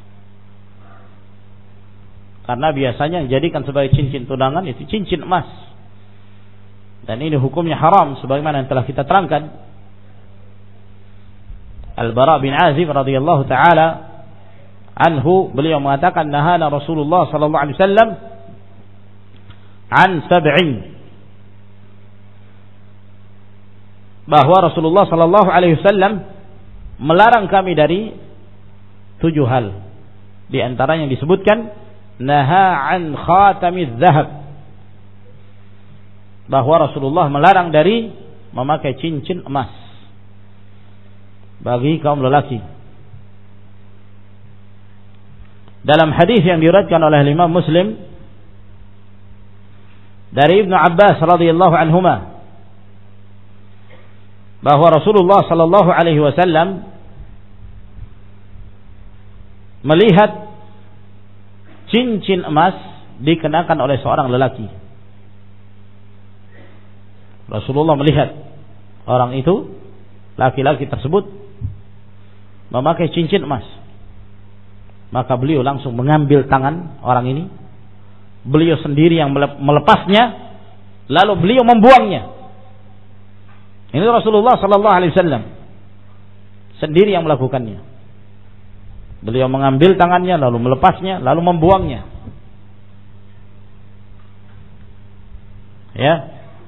karena biasanya yang dijadikan sebagai cincin tunangan itu cincin emas, dan ini hukumnya haram sebagaimana yang telah kita terangkan. Al-Bara bin Azib radhiyallahu taala anhu, beliau mengatakan nahana Rasulullah sallallahu alaihi wasallam an sab'in, bahwa Rasulullah sallallahu alaihi wasallam melarang kami dari 7 hal. Di antara yang disebutkan naha an khatamiz zahab, bahwa Rasulullah melarang dari memakai cincin emas bagi kaum lelaki. Dalam hadis yang diriwayatkan oleh Imam Muslim dari Ibnu Abbas radhiyallahu anhuma, bahwa Rasulullah sallallahu alaihi wasallam melihat cincin emas dikenakan oleh seorang lelaki. Rasulullah melihat orang itu, laki-laki tersebut memakai cincin emas. Maka beliau langsung mengambil tangan orang ini, beliau sendiri yang melepasnya, lalu beliau membuangnya. Ini Rasulullah sallallahu alaihi wasallam sendiri yang melakukannya. Beliau mengambil tangannya, lalu melepasnya, lalu membuangnya. Ya.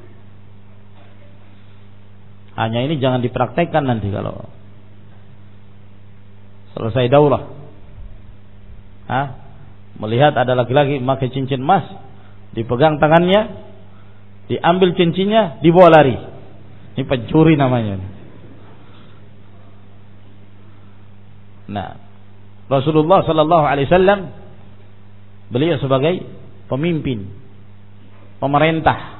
Hanya ini jangan dipraktekkan nanti kalau selesai daurah. Melihat ada laki-laki memakai cincin emas, dipegang tangannya, diambil cincinnya, dibawa lari. Ini pencuri namanya. Nah, Rasulullah sallallahu alaihi wasallam beliau sebagai pemimpin, pemerintah.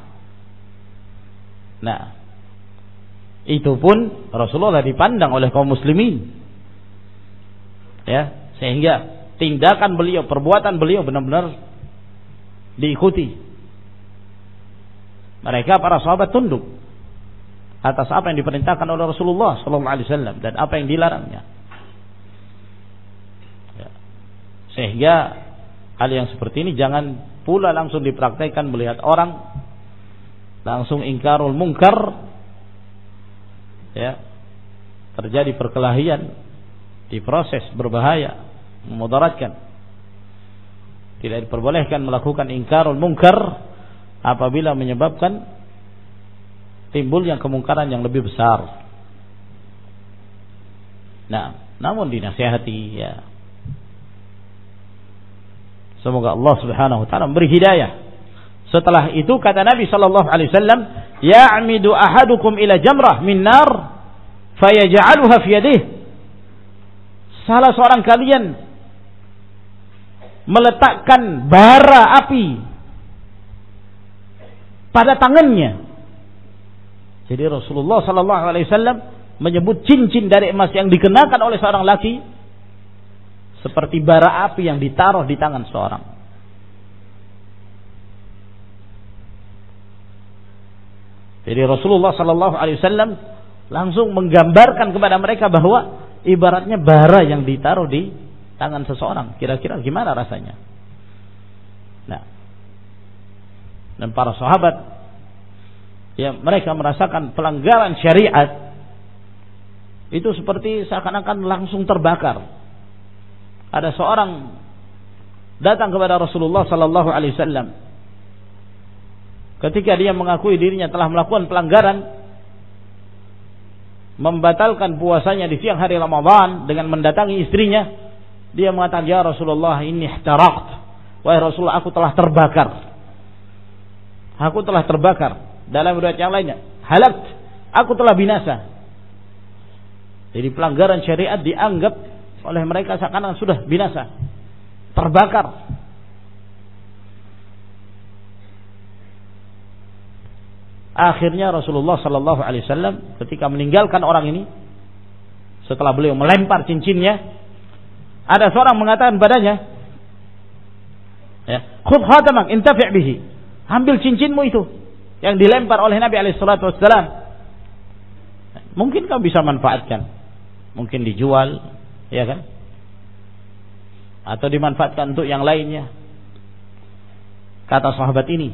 Nah, itu pun Rasulullah dipandang oleh kaum muslimin. Ya, sehingga tindakan beliau, perbuatan beliau benar-benar diikuti. Mereka para sahabat tunduk atas apa yang diperintahkan oleh Rasulullah sallallahu alaihi wasallam dan apa yang dilarangnya. Ya. Sehingga hal yang seperti ini jangan pula langsung dipraktekkan melihat orang langsung ingkarul munkar, ya, terjadi perkelahian, diproses berbahaya, memudaratkan. Tidak diperbolehkan melakukan ingkarul munkar apabila menyebabkan timbulnya kemungkaran yang lebih besar. Nah, namun dinasihati, ya. Semoga Allah Subhanahu wa taala memberi hidayah. Setelah itu kata Nabi sallallahu alaihi wasallam, "Ya'midu ahadukum ila jamrah min nar fayaj'aluha fi yadihi." Salah seorang kalian meletakkan bara api pada tangannya. Jadi Rasulullah sallallahu alaihi wasallam menyebut cincin dari emas yang dikenakan oleh seorang laki seperti bara api yang ditaruh di tangan seorang. Jadi Rasulullah sallallahu alaihi wasallam langsung menggambarkan kepada mereka bahwa ibaratnya bara yang ditaruh di tangan seseorang. Kira-kira gimana rasanya? Nah, dan para sahabat, ya, mereka merasakan pelanggaran syariat itu seperti seakan-akan langsung terbakar. Ada seorang datang kepada Rasulullah sallallahu alaihi wasallam ketika dia mengakui dirinya telah melakukan pelanggaran, membatalkan puasanya di siang hari Ramadan dengan mendatangi istrinya. Dia mengatakan, "Ya Rasulullah, inni ihtaraqt." Wahai Rasulullah, aku telah terbakar. Aku telah terbakar. Dalam riwayat yang lainnya, halakt, aku telah binasa. Jadi pelanggaran syariat dianggap oleh mereka seakan-akan sudah binasa, terbakar. Akhirnya Rasulullah sallallahu alaihi wasallam ketika meninggalkan orang ini, setelah beliau melempar cincinnya, ada seorang mengatakan padanya, ya, "Khudh khatamak intafi' bihi." Ambil cincinmu itu yang dilempar oleh Nabi alaihi salatu wasallam. Mungkin kau bisa manfaatkan, mungkin dijual, ya kan? Atau dimanfaatkan untuk yang lainnya. Kata sahabat ini,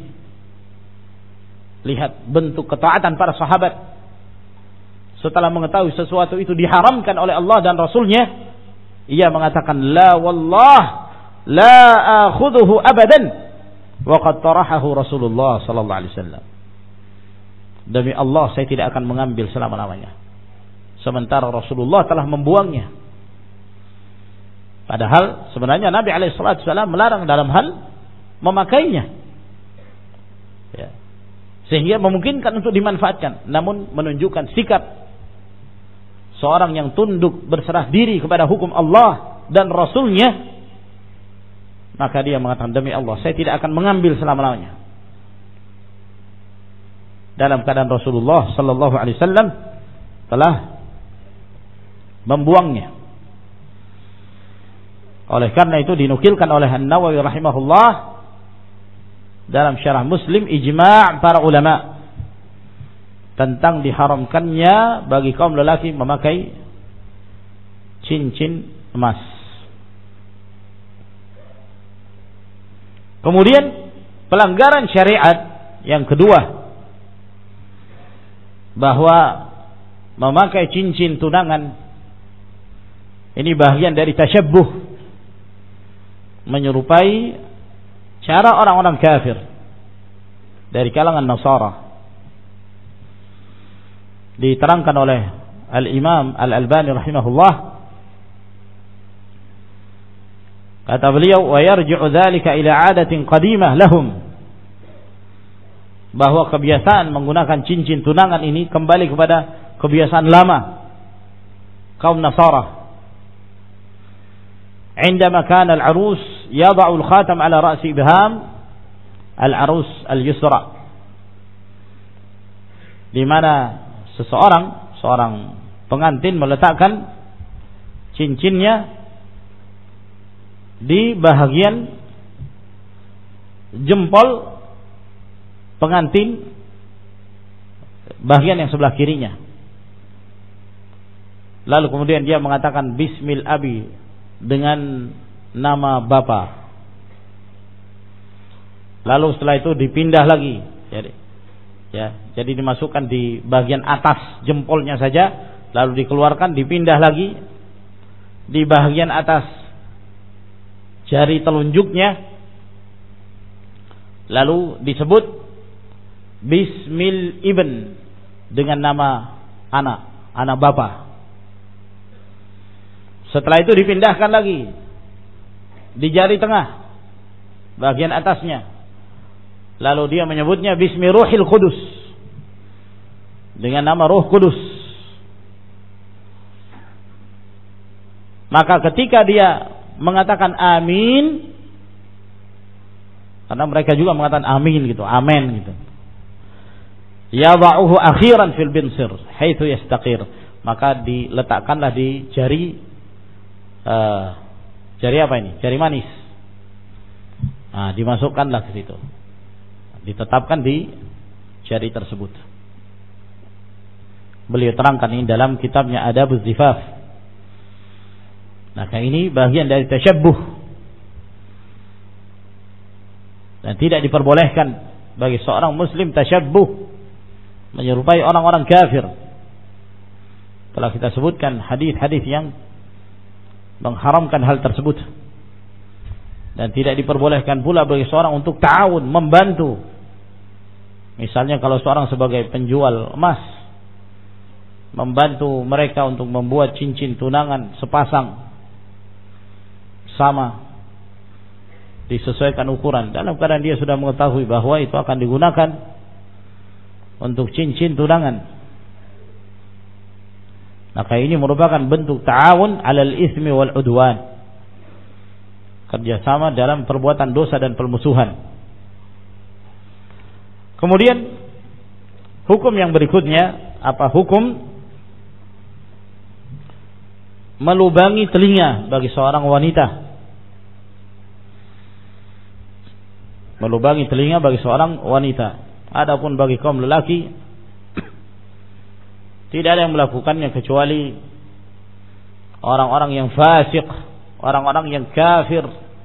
lihat bentuk ketaatan para sahabat setelah mengetahui sesuatu itu diharamkan oleh Allah dan Rasulnya. Ia mengatakan, "La wallah la akhudhuhu abadan wa qad tarahahu Rasulullah sallallahu alaihi wasallam." Demi Allah, saya tidak akan mengambil selama-lamanya, sementara Rasulullah telah membuangnya. Padahal sebenarnya Nabi alaihi wasallam melarang dalam hal memakainya, ya, sehingga memungkinkan untuk dimanfaatkan, namun menunjukkan sikap seorang yang tunduk berserah diri kepada hukum Allah dan Rasulnya, maka dia mengatakan, "Demi Allah, saya tidak akan mengambil selama-lamanya." Dalam keadaan Rasulullah sallallahu alaihi wasallam telah membuangnya. Oleh karena itu dinukilkan oleh An-Nawawi rahimahullah dalam syarah Muslim ijma' para ulama tentang diharamkannya bagi kaum lelaki memakai cincin emas. Kemudian pelanggaran syariat yang kedua, bahwa memakai cincin tunangan ini bagian dari tasyabbuh, menyerupai cara orang-orang kafir dari kalangan Nasara. Diterangkan oleh Al-Imam Al-Albani rahimahullah, kata beliau, "Wa yarji'u dzalika ila 'adatin qadimah lahum." Bahwa kebiasaan menggunakan cincin tunangan ini kembali kepada kebiasaan lama kaum Nasara. عندما كان العروس يضع الخاتم على رأس إبهام العروس اليسرى, di mana seorang pengantin meletakkan cincinnya di bahagian jempol pengantin, bagian yang sebelah kirinya. Lalu kemudian dia mengatakan Bismil Abi, dengan nama bapa. Lalu setelah itu dipindah lagi, jadi dimasukkan di bagian atas jempolnya saja, lalu dikeluarkan, dipindah lagi di bagian atas jari telunjuknya, lalu disebut Bismil Ibn, dengan nama anak bapa. Setelah itu dipindahkan lagi di jari tengah bagian atasnya, lalu dia menyebutnya Bismi Ruhil Qudus, dengan nama Ruh Kudus. Maka ketika dia mengatakan amin, karena mereka juga mengatakan amin gitu, amen gitu, yada'uhu akhiran fil binsir haitsu yastaqir, maka diletakkanlah di jari apa ini? Jari manis. Nah, dimasukkanlah ke situ. Ditetapkan di jari tersebut. Beliau terangkan ini dalam kitabnya Adabuz Zifaf. Nah, ini bagian dari tasyabbuh. Dan tidak diperbolehkan bagi seorang muslim tasyabbuh, menyerupai orang-orang kafir. Telah kita sebutkan hadis-hadis yang mengharamkan hal tersebut. Dan tidak diperbolehkan pula bagi seorang untuk ta'awun, membantu. Misalnya kalau seorang sebagai penjual emas, membantu mereka untuk membuat cincin tunangan sepasang sama, disesuaikan ukuran, dalam keadaan dia sudah mengetahui bahwa itu akan digunakan untuk cincin tunangan. Maka ini merupakan bentuk ta'awun 'alal itsmi wal 'udwan, kerjasama dalam perbuatan dosa dan permusuhan. Kemudian hukum yang berikutnya, apa hukum melubangi telinga bagi seorang wanita? Melubangi telinga bagi seorang wanita. Adapun bagi kaum lelaki, tidak ada yang melakukannya kecuali orang-orang yang fasik, orang-orang yang kafir,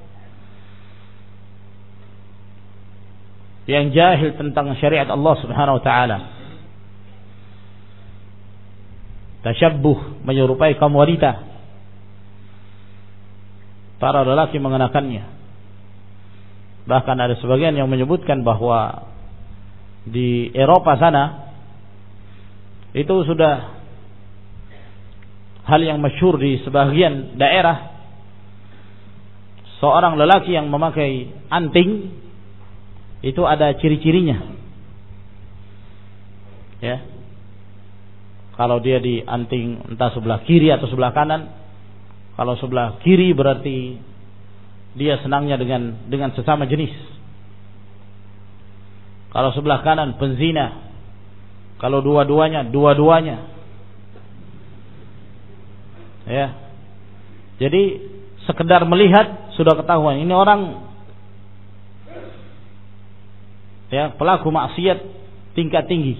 yang jahil tentang syariat Allah Subhanahu wa taala. Tasyabbuh, menyerupai kaum wanita. Para lelaki mengenakannya. Bahkan ada sebagian yang menyebutkan bahwa di Eropa sana itu sudah hal yang masyhur di sebagian daerah, seorang lelaki yang memakai anting itu ada ciri-cirinya. Ya. Kalau dia di anting entah sebelah kiri atau sebelah kanan. Kalau sebelah kiri berarti dia senangnya dengan sesama jenis. Kalau sebelah kanan penzina. Kalau dua-duanya. Ya. Jadi sekedar melihat sudah ketahuan ini orang ya pelaku maksiat tingkat tinggi.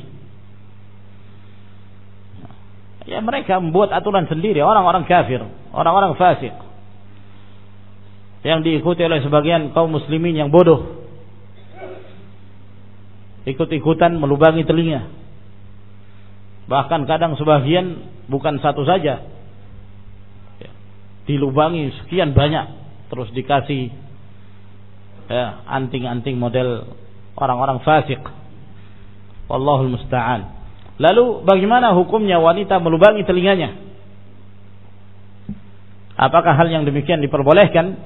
Ya mereka membuat aturan sendiri, orang-orang kafir, orang-orang fasik, yang diikuti oleh sebagian kaum muslimin yang bodoh, ikut-ikutan melubangi telinga. Bahkan kadang sebagian bukan satu saja, ya, dilubangi sekian banyak, terus dikasih ya, anting-anting model orang-orang fasik. Wallahul musta'an. Lalu bagaimana hukumnya wanita melubangi telinganya? Apakah hal yang demikian diperbolehkan?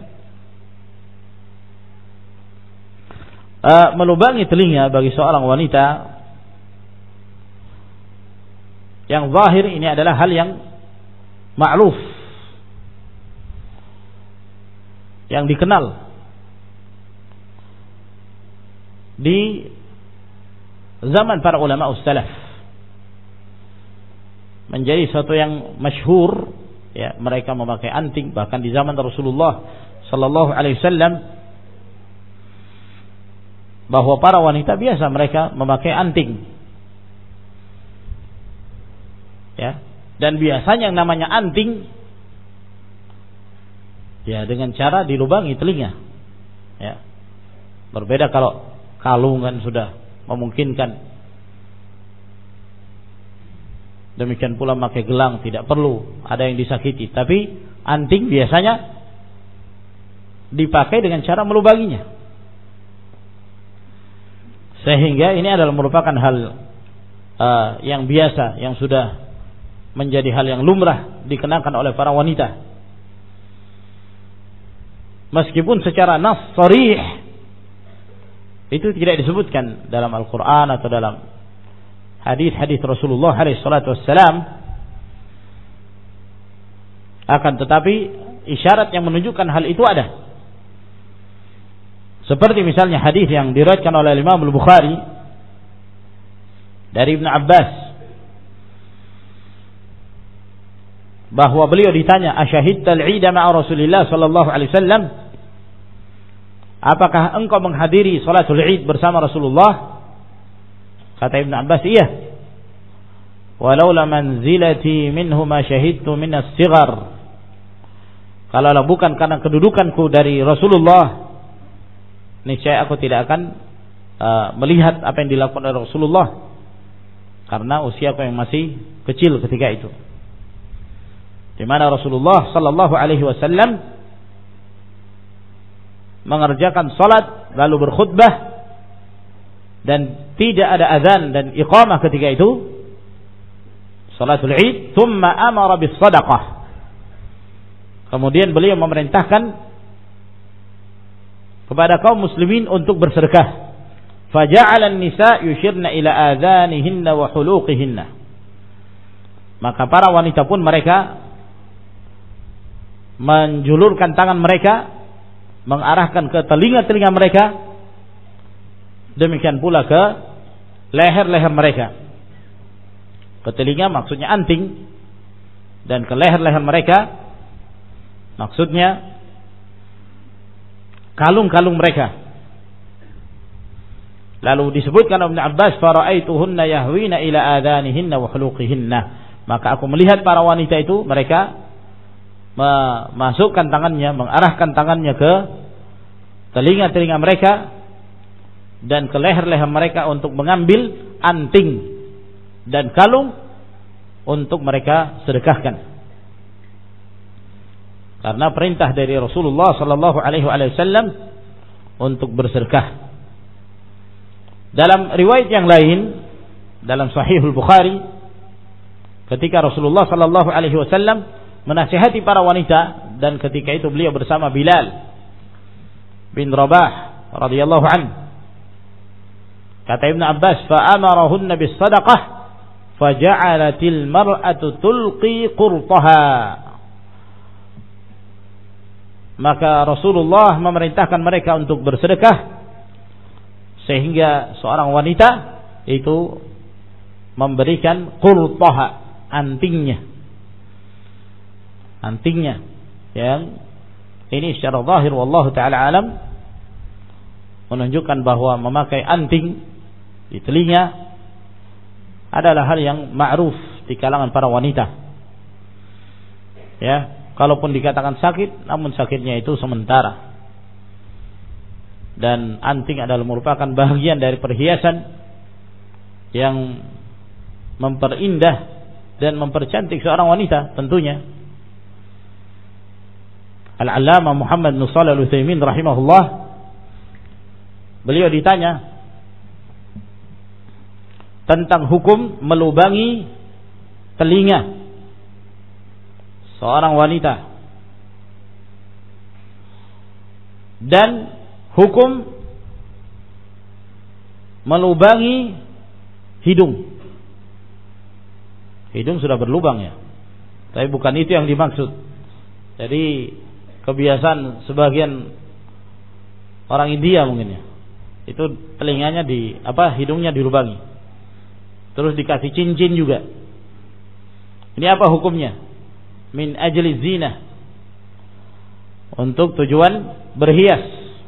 Melubangi telinga bagi seorang wanita yang zahir ini adalah hal yang ma'ruf. yang dikenal di zaman para ulama salaf, menjadi sesuatu yang masyhur, ya, mereka memakai anting. Bahkan di zaman Rasulullah sallallahu alaihi wasallam, bahwa para wanita biasa mereka memakai anting, ya, dan biasanya yang namanya anting, ya, dengan cara dilubangi telinga, ya. Berbeda kalau kalungan sudah memungkinkan. Demikian pula memakai gelang tidak perlu ada yang disakiti, tapi anting biasanya dipakai dengan cara melubanginya. Sehingga ini adalah merupakan hal yang biasa, yang sudah menjadi hal yang lumrah dikenakan oleh para wanita. Meskipun secara nas sharih itu tidak disebutkan dalam Al-Quran atau dalam hadis-hadis Rasulullah SAW, akan tetapi isyarat yang menunjukkan hal itu ada. Seperti misalnya hadis yang diriwayatkan oleh Imam Al-Bukhari dari Ibnu Abbas, bahwa beliau ditanya, "Asyahidtal 'ida ma'a Rasulillah sallallahu alaihi wasallam?" Apakah engkau menghadiri salatul Id bersama Rasulullah? Kata Ibnu Abbas, iya. Walaula manzilati minhu ma syahidtu minas sighar. Kalaulah bukan karena kedudukanku dari Rasulullah, niscaya aku tidak akan melihat apa yang dilakukan oleh Rasulullah, karena usiaku yang masih kecil ketika itu. Di mana Rasulullah sallallahu alaihi wasallam mengerjakan salat lalu berkhutbah, dan tidak ada azan dan iqamah ketika itu, salatul Id. Thumma amara bis sadaqah. Kemudian beliau memerintahkan kepada kaum muslimin untuk bersedekah. Faja'ala an-nisa yushirna ila adhanihinna wa huluqihinna. Maka para wanita pun mereka menjulurkan tangan mereka, mengarahkan ke telinga-telinga mereka, demikian pula ke leher-leher mereka. Ke telinga maksudnya anting, dan ke leher-leher mereka maksudnya kalung-kalung mereka. Lalu disebutkan Ibnu Abbas, "Fara'aituhunna yahwina ila adhanihinna wa huluqihinna." Maka aku melihat para wanita itu, mereka memasukkan tangannya, mengarahkan tangannya ke telinga-telinga mereka dan ke leher-leher mereka untuk mengambil anting dan kalung untuk mereka sedekahkan. Karena perintah dari Rasulullah sallallahu alaihi wasallam untuk bersedekah. Dalam riwayat yang lain dalam Sahihul Bukhari, ketika Rasulullah sallallahu alaihi wasallam menasihati para wanita, dan ketika itu beliau bersama Bilal bin Rabah radhiyallahu anhu, kata Ibnu Abbas, fa amarahunna bis sadaqah faja'alatil mar'atu tulqi qurtaha. Maka Rasulullah memerintahkan mereka untuk bersedekah, sehingga seorang wanita itu memberikan qurtaha, antingnya, yang ini secara zahir wallahu taala alam menunjukkan bahwa memakai anting di telinga adalah hal yang ma'ruf di kalangan para wanita. Ya, kalaupun dikatakan sakit, namun sakitnya itu sementara. Dan anting adalah merupakan bagian dari perhiasan yang memperindah dan mempercantik seorang wanita tentunya. Al-Allamah Muhammad bin Shalih Al-Utsaimin rahimahullah, beliau ditanya tentang hukum melubangi telinga seorang wanita dan hukum melubangi hidung. Hidung sudah berlubang ya, tapi bukan itu yang dimaksud. Jadi kebiasaan sebagian orang India mungkin ya. Itu telinganya hidungnya dilubangi. Terus dikasih cincin juga. Ini apa hukumnya? Min ajli zina. Untuk tujuan berhias.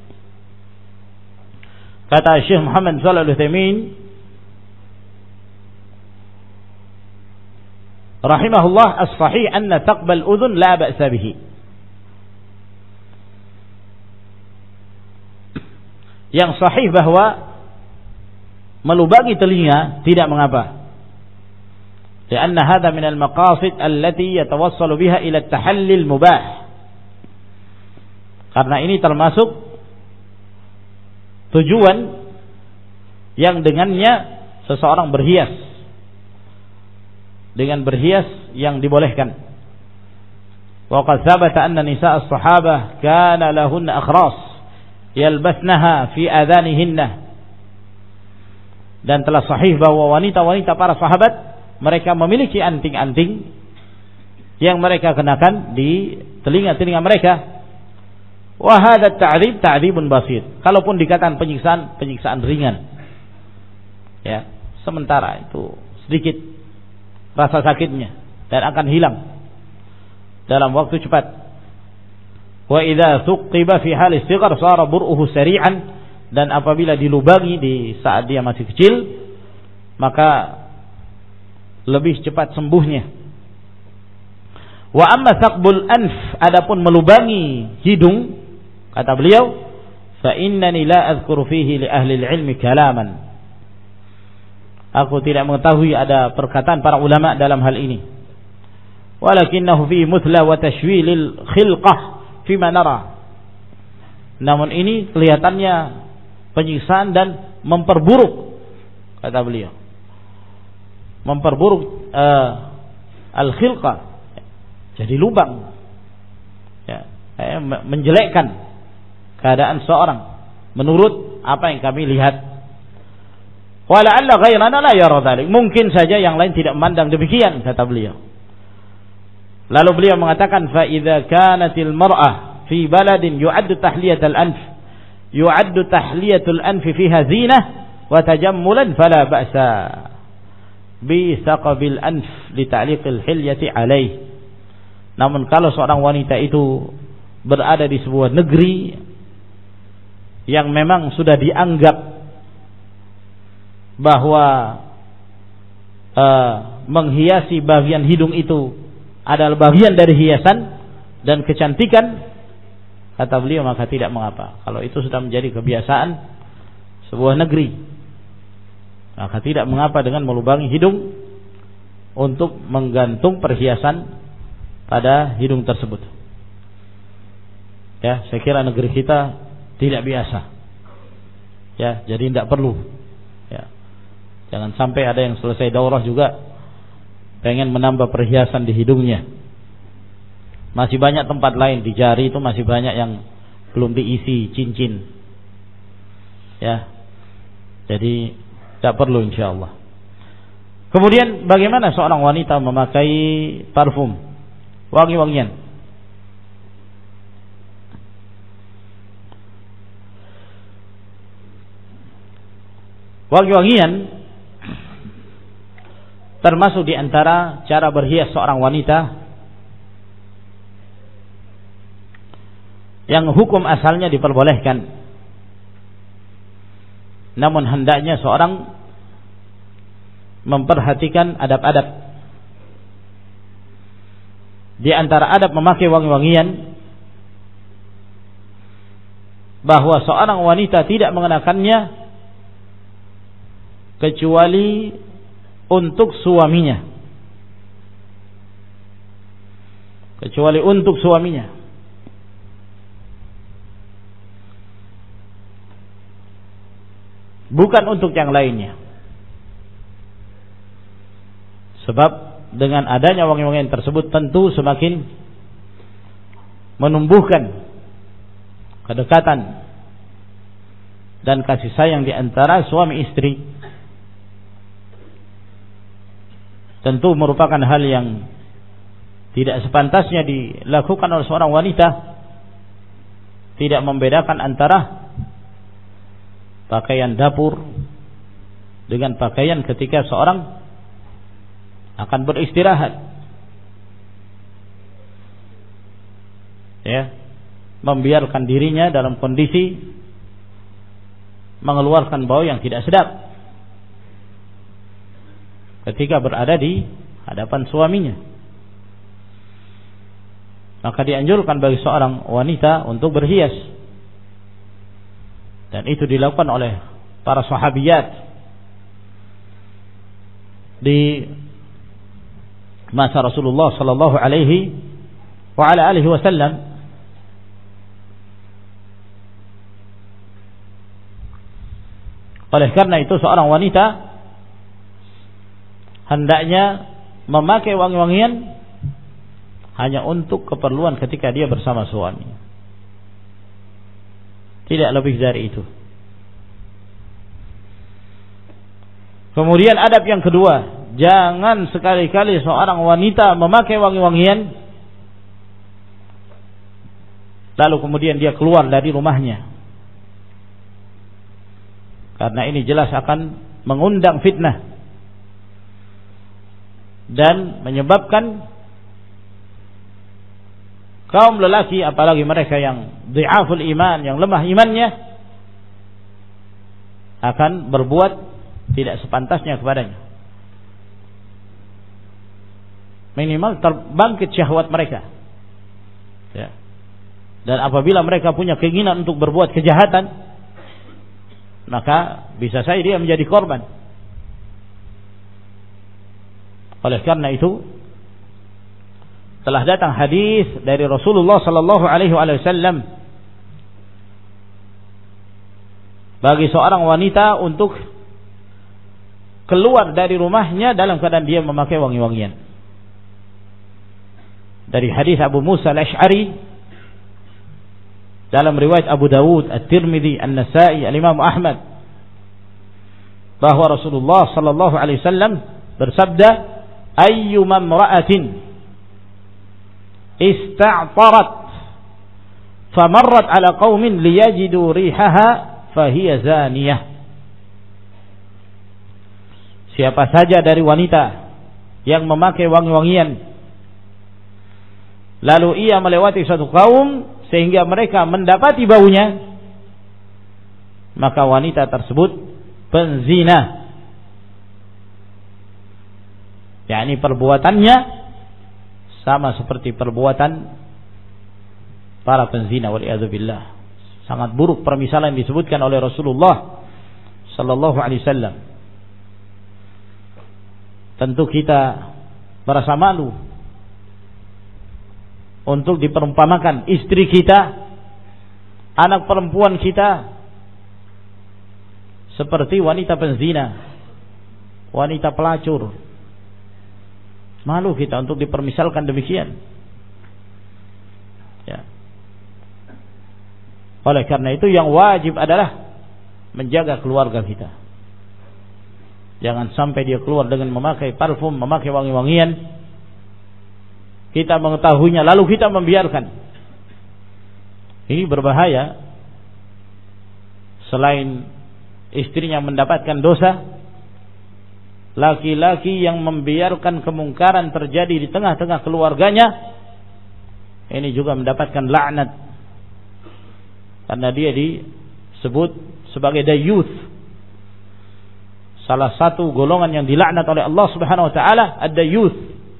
Kata Syekh Muhammad Shalih Al-Utsaimin rahimahullah, as-sahih anna taqbal udhun la ba'sa bihi. Yang sahih bahwa melubangi telinga tidak mengapa. Karena hadza min al-maqasid allati yatawassalu biha ila at-tahalli al-mubah. Karena ini termasuk tujuan yang dengannya seseorang berhias. Dengan berhias yang dibolehkan. Wa qad thabata anna nisa' as-sahabah kana lahunna akhras yalbasnaha fi adhanihinna. Dan telah sahih bahwa wanita-wanita para sahabat mereka memiliki anting-anting yang mereka kenakan di telinga-telinga mereka. Wa hadha ta'dzib ta'dzibun basit. Kalaupun dikatakan penyiksaan ringan. Ya, sementara itu sedikit rasa sakitnya dan akan hilang dalam waktu cepat. Wa idza thuqiba fi hal istighfar sara bur'uhu sari'an, dan apabila dilubangi di saat dia masih kecil maka lebih cepat sembuhnya. Wa amma thaqbul anf, adapun melubangi hidung, kata beliau, fa innani la adhkuru fihi li ahli al-ilmi kalaman. Aku tidak mengetahui ada perkataan para ulama dalam hal ini. Walakinnahu fi muthla wa tashwilil khilqah fima nara. Namun ini kelihatannya penyiksaan dan memperburuk, kata beliau. Memperburuk al-khilqah, jadi lubang, ya, menjelekkan keadaan seorang menurut apa yang kami lihat. Wala'alla ghairana la yara dzalik, mungkin saja yang lain tidak memandang demikian, kata beliau. Lalu beliau mengatakan, fa idza kanatil mar'ah fi baladin yu'addu tahliyatul anf, yu'addu tahliyatul anf fiha zinah wa tajammulan fala ba'sa bi saqabil anf li ta'liqil hilyati alaih. Namun kalau seorang wanita itu berada di sebuah negeri yang memang sudah dianggap bahwa menghiasi bagian hidung itu adalah bagian dari hiasan dan kecantikan, kata beliau, maka tidak mengapa. Kalau itu sudah menjadi kebiasaan sebuah negeri, maka tidak mengapa dengan melubangi hidung untuk menggantung perhiasan pada hidung tersebut. Ya, saya kira negeri kita tidak biasa. Ya, jadi tidak perlu. Ya, jangan sampai ada yang selesai daurah juga pengen menambah perhiasan di hidungnya. Masih banyak tempat lain, di jari itu masih banyak yang belum diisi cincin. Ya, jadi tidak perlu insyaallah. Kemudian bagaimana seorang wanita memakai parfum, wangi-wangian? Wangi-wangian termasuk di antara cara berhias seorang wanita yang hukum asalnya diperbolehkan. Namun hendaknya seorang memperhatikan adab-adab. Di antara adab memakai wangi-wangian bahwa seorang wanita tidak mengenakannya kecuali untuk suaminya. Kecuali untuk suaminya. Bukan untuk yang lainnya. Sebab dengan adanya wangi-wangian tersebut tentu semakin menumbuhkan kedekatan dan kasih sayang di antara suami istri. Tentu merupakan hal yang tidak sepantasnya dilakukan oleh seorang wanita tidak membedakan antara pakaian dapur dengan pakaian ketika seorang akan beristirahat. Ya, membiarkan dirinya dalam kondisi mengeluarkan bau yang tidak sedap ketika berada di hadapan suaminya. Maka dianjurkan bagi seorang wanita untuk berhias, dan itu dilakukan oleh para sahabiyat di masa Rasulullah sallallahu alaihi wa ala alihi wasallam. Oleh karena itu seorang wanita hendaknya memakai wangi-wangian hanya untuk keperluan ketika dia bersama suami, tidak lebih dari itu. Kemudian adab yang kedua, jangan sekali-kali seorang wanita memakai wangi-wangian lalu kemudian dia keluar dari rumahnya, karena ini jelas akan mengundang fitnah dan menyebabkan kaum lelaki, apalagi mereka yang dhi'aful iman, yang lemah imannya, akan berbuat tidak sepantasnya kepadanya. Minimal terbangkit syahwat mereka. Ya. Dan apabila mereka punya keinginan untuk berbuat kejahatan, maka bisa saja dia menjadi korban. Oleh karena itu telah datang hadis dari Rasulullah sallallahu alaihi wasallam bagi seorang wanita untuk keluar dari rumahnya dalam keadaan dia memakai wangi-wangian. Dari hadis Abu Musa al-Asy'ari dalam riwayat Abu Dawud, At-Tirmidzi, An-Nasa'i, Al-Imam Ahmad, bahwa Rasulullah sallallahu alaihi wasallam bersabda, ayyuma imra'atin ista'tarat famarrat ala qaumin liyajidu rihaha fahiya zaniyah. Siapa saja dari wanita yang memakai wangi-wangian lalu ia melewati suatu kaum sehingga mereka mendapati baunya, maka wanita tersebut penzina. yakni perbuatannya sama seperti perbuatan para penzina, waliyadzubillah. Sangat buruk permisalan yang disebutkan oleh Rasulullah sallallahu alaihi wasallam. Tentu kita merasa malu untuk diperumpamakan istri kita, anak perempuan kita seperti wanita penzina, wanita pelacur. Malu kita untuk dipermisalkan demikian. Ya. Oleh karena itu yang wajib adalah menjaga keluarga kita. Jangan sampai dia keluar dengan memakai parfum, memakai wangi-wangian. Kita mengetahuinya lalu kita membiarkan. Ini berbahaya. Selain istrinya mendapatkan dosa, laki-laki yang membiarkan kemungkaran terjadi di tengah-tengah keluarganya, ini juga mendapatkan laknat, karena dia disebut sebagai dayyuth. Salah satu golongan yang dilaknat oleh Allah Subhanahu wa taala ad-dayyuth,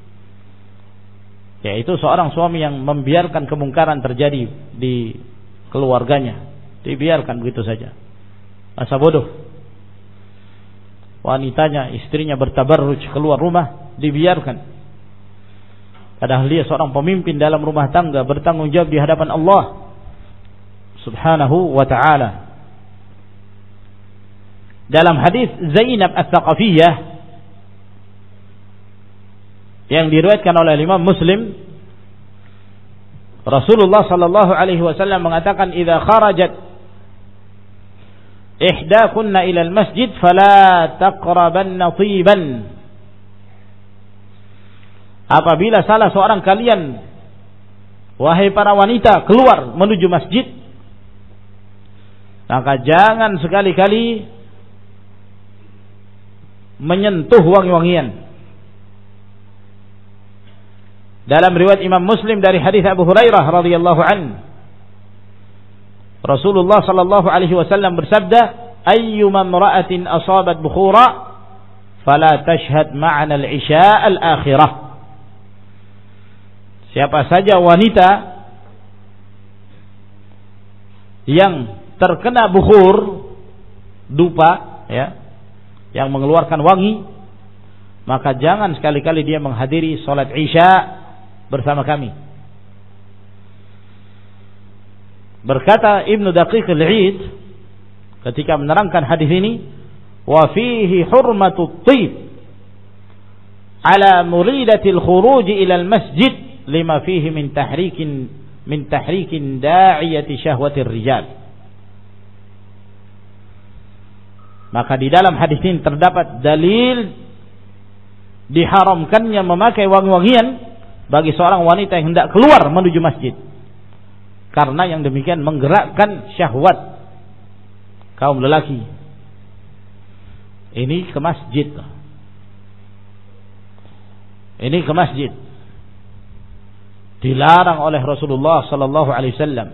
yaitu seorang suami yang membiarkan kemungkaran terjadi di keluarganya, dibiarkan begitu saja. Masa bodoh. Wanitanya, istrinya bertabarruj keluar rumah, dibiarkan. Padahal dia seorang pemimpin dalam rumah tangga, bertanggung jawab di hadapan Allah Subhanahu wa ta'ala. Dalam hadis Zainab Ats-Tsaqafiyah yang diriwayatkan oleh Imam Muslim, Rasulullah sallallahu alaihi wasallam mengatakan, "Idza kharajat ihdakunna ila al-masjid fala taqrabanna tiban." Apabila salah seorang kalian, wahai para wanita, keluar menuju masjid, maka jangan sekali-kali menyentuh wangi-wangian. Dalam riwayat Imam Muslim dari hadis Abu Hurairah radhiyallahu anhu, Rasulullah sallallahu alaihi wasallam bersabda, "Ayyuma imra'atin asabat bukhura fala tashhad ma'ana al-isya' al-akhirah." Siapa saja wanita yang terkena bukhur, dupa, ya, yang mengeluarkan wangi, maka jangan sekali-kali dia menghadiri salat Isya bersama kami. Berkata Ibnu Daqiq al-Eid ketika menerangkan hadis ini, wa fihi hurmatut thib ala muridatil khuruj ila al-masjid lima fihi min tahrikin da'iyati syahwatir rijal. Maka di dalam hadis ini terdapat dalil diharamkannya memakai wangi-wangian bagi seorang wanita yang hendak keluar menuju masjid, karena yang demikian menggerakkan syahwat kaum lelaki. Ini ke masjid. Ini ke masjid. Dilarang oleh Rasulullah sallallahu alaihi wasallam.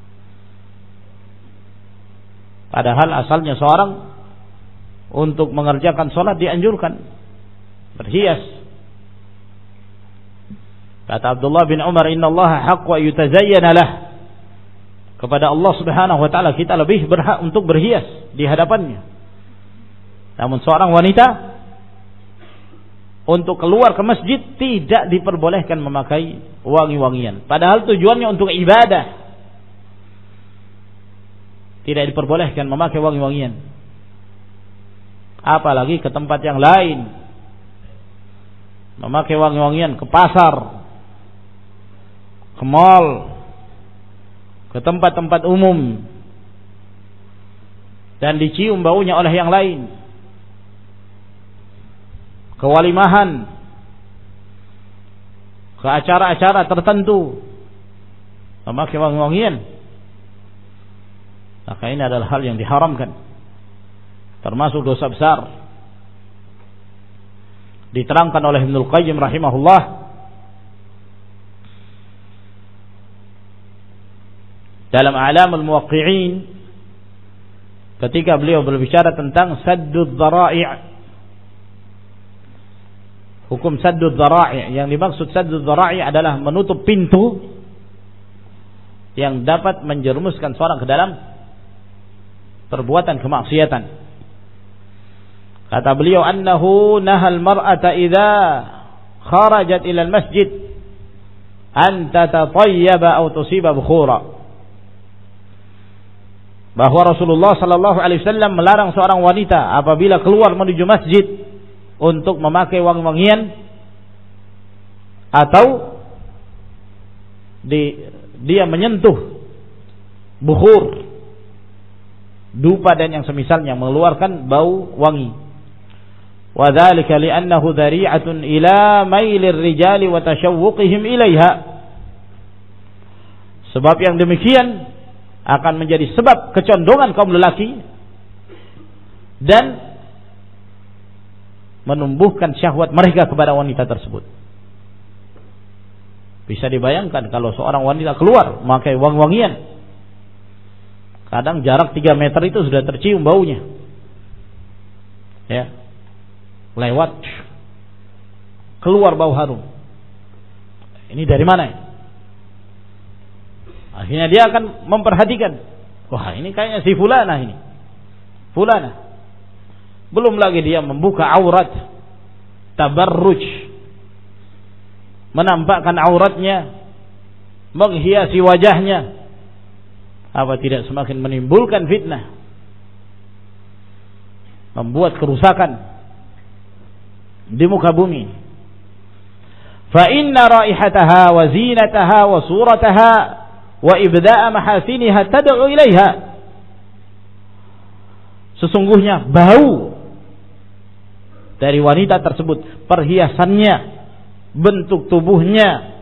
Padahal asalnya seorang untuk mengerjakan sholat dianjurkan berhias. Kata Abdullah bin Umar, "Inna Allah haqq wa yutazayyana lah." Kepada Allah Subhanahu wa taala kita lebih berhak untuk berhias di hadapannya. Namun seorang wanita untuk keluar ke masjid tidak diperbolehkan memakai wangi-wangian. Padahal tujuannya untuk ibadah. Tidak diperbolehkan memakai wangi-wangian. Apalagi ke tempat yang lain. Memakai wangi-wangian ke pasar, ke mall, ke tempat-tempat umum, dan dicium baunya oleh yang lain, ke walimahan, ke acara-acara tertentu, memakai wangi-wangian, maka ini adalah hal yang diharamkan, termasuk dosa besar. Diterangkan oleh Ibnul Qayyim rahimahullah dalam A'lamul Muwaqqi'in ketika beliau berbicara tentang saddud dhara'i'. Hukum saddud dhara'i', yang dimaksud saddud dhara'i' adalah menutup pintu yang dapat menjerumuskan seorang ke dalam perbuatan kemaksiatan. Kata beliau, annahu nahal mar'ata idza kharajat ila al-masjid an tatatayyaba aw tusiba bukhura. Bahwa Rasulullah sallallahu alaihi wasallam melarang seorang wanita apabila keluar menuju masjid untuk memakai wangi-wangian atau dia menyentuh bukhur, dupa dan yang semisalnya mengeluarkan bau wangi. Wa dzalika li'annahu dhari'atun ila mailir rijali wa tashawwuqihim ilaiha. Sebab yang demikian akan menjadi sebab kecondongan kaum lelaki dan menumbuhkan syahwat mereka kepada wanita tersebut. Bisa dibayangkan kalau seorang wanita keluar memakai wangi-wangian, kadang jarak 3 meter itu sudah tercium baunya. Ya. Lewat keluar bau harum. Ini dari mana? Akhirnya dia akan memperhatikan, wah ini kayaknya si fulana ini, fulana. Belum lagi dia membuka aurat, tabarruj, menampakkan auratnya, menghiasi wajahnya. Apa tidak semakin menimbulkan fitnah, membuat kerusakan di muka bumi. Fa inna raihataha wa zinataha wa surataha wa ibda'a mahasiniha tad'u ilaiha. Sesungguhnya bau dari wanita tersebut, perhiasannya, bentuk tubuhnya,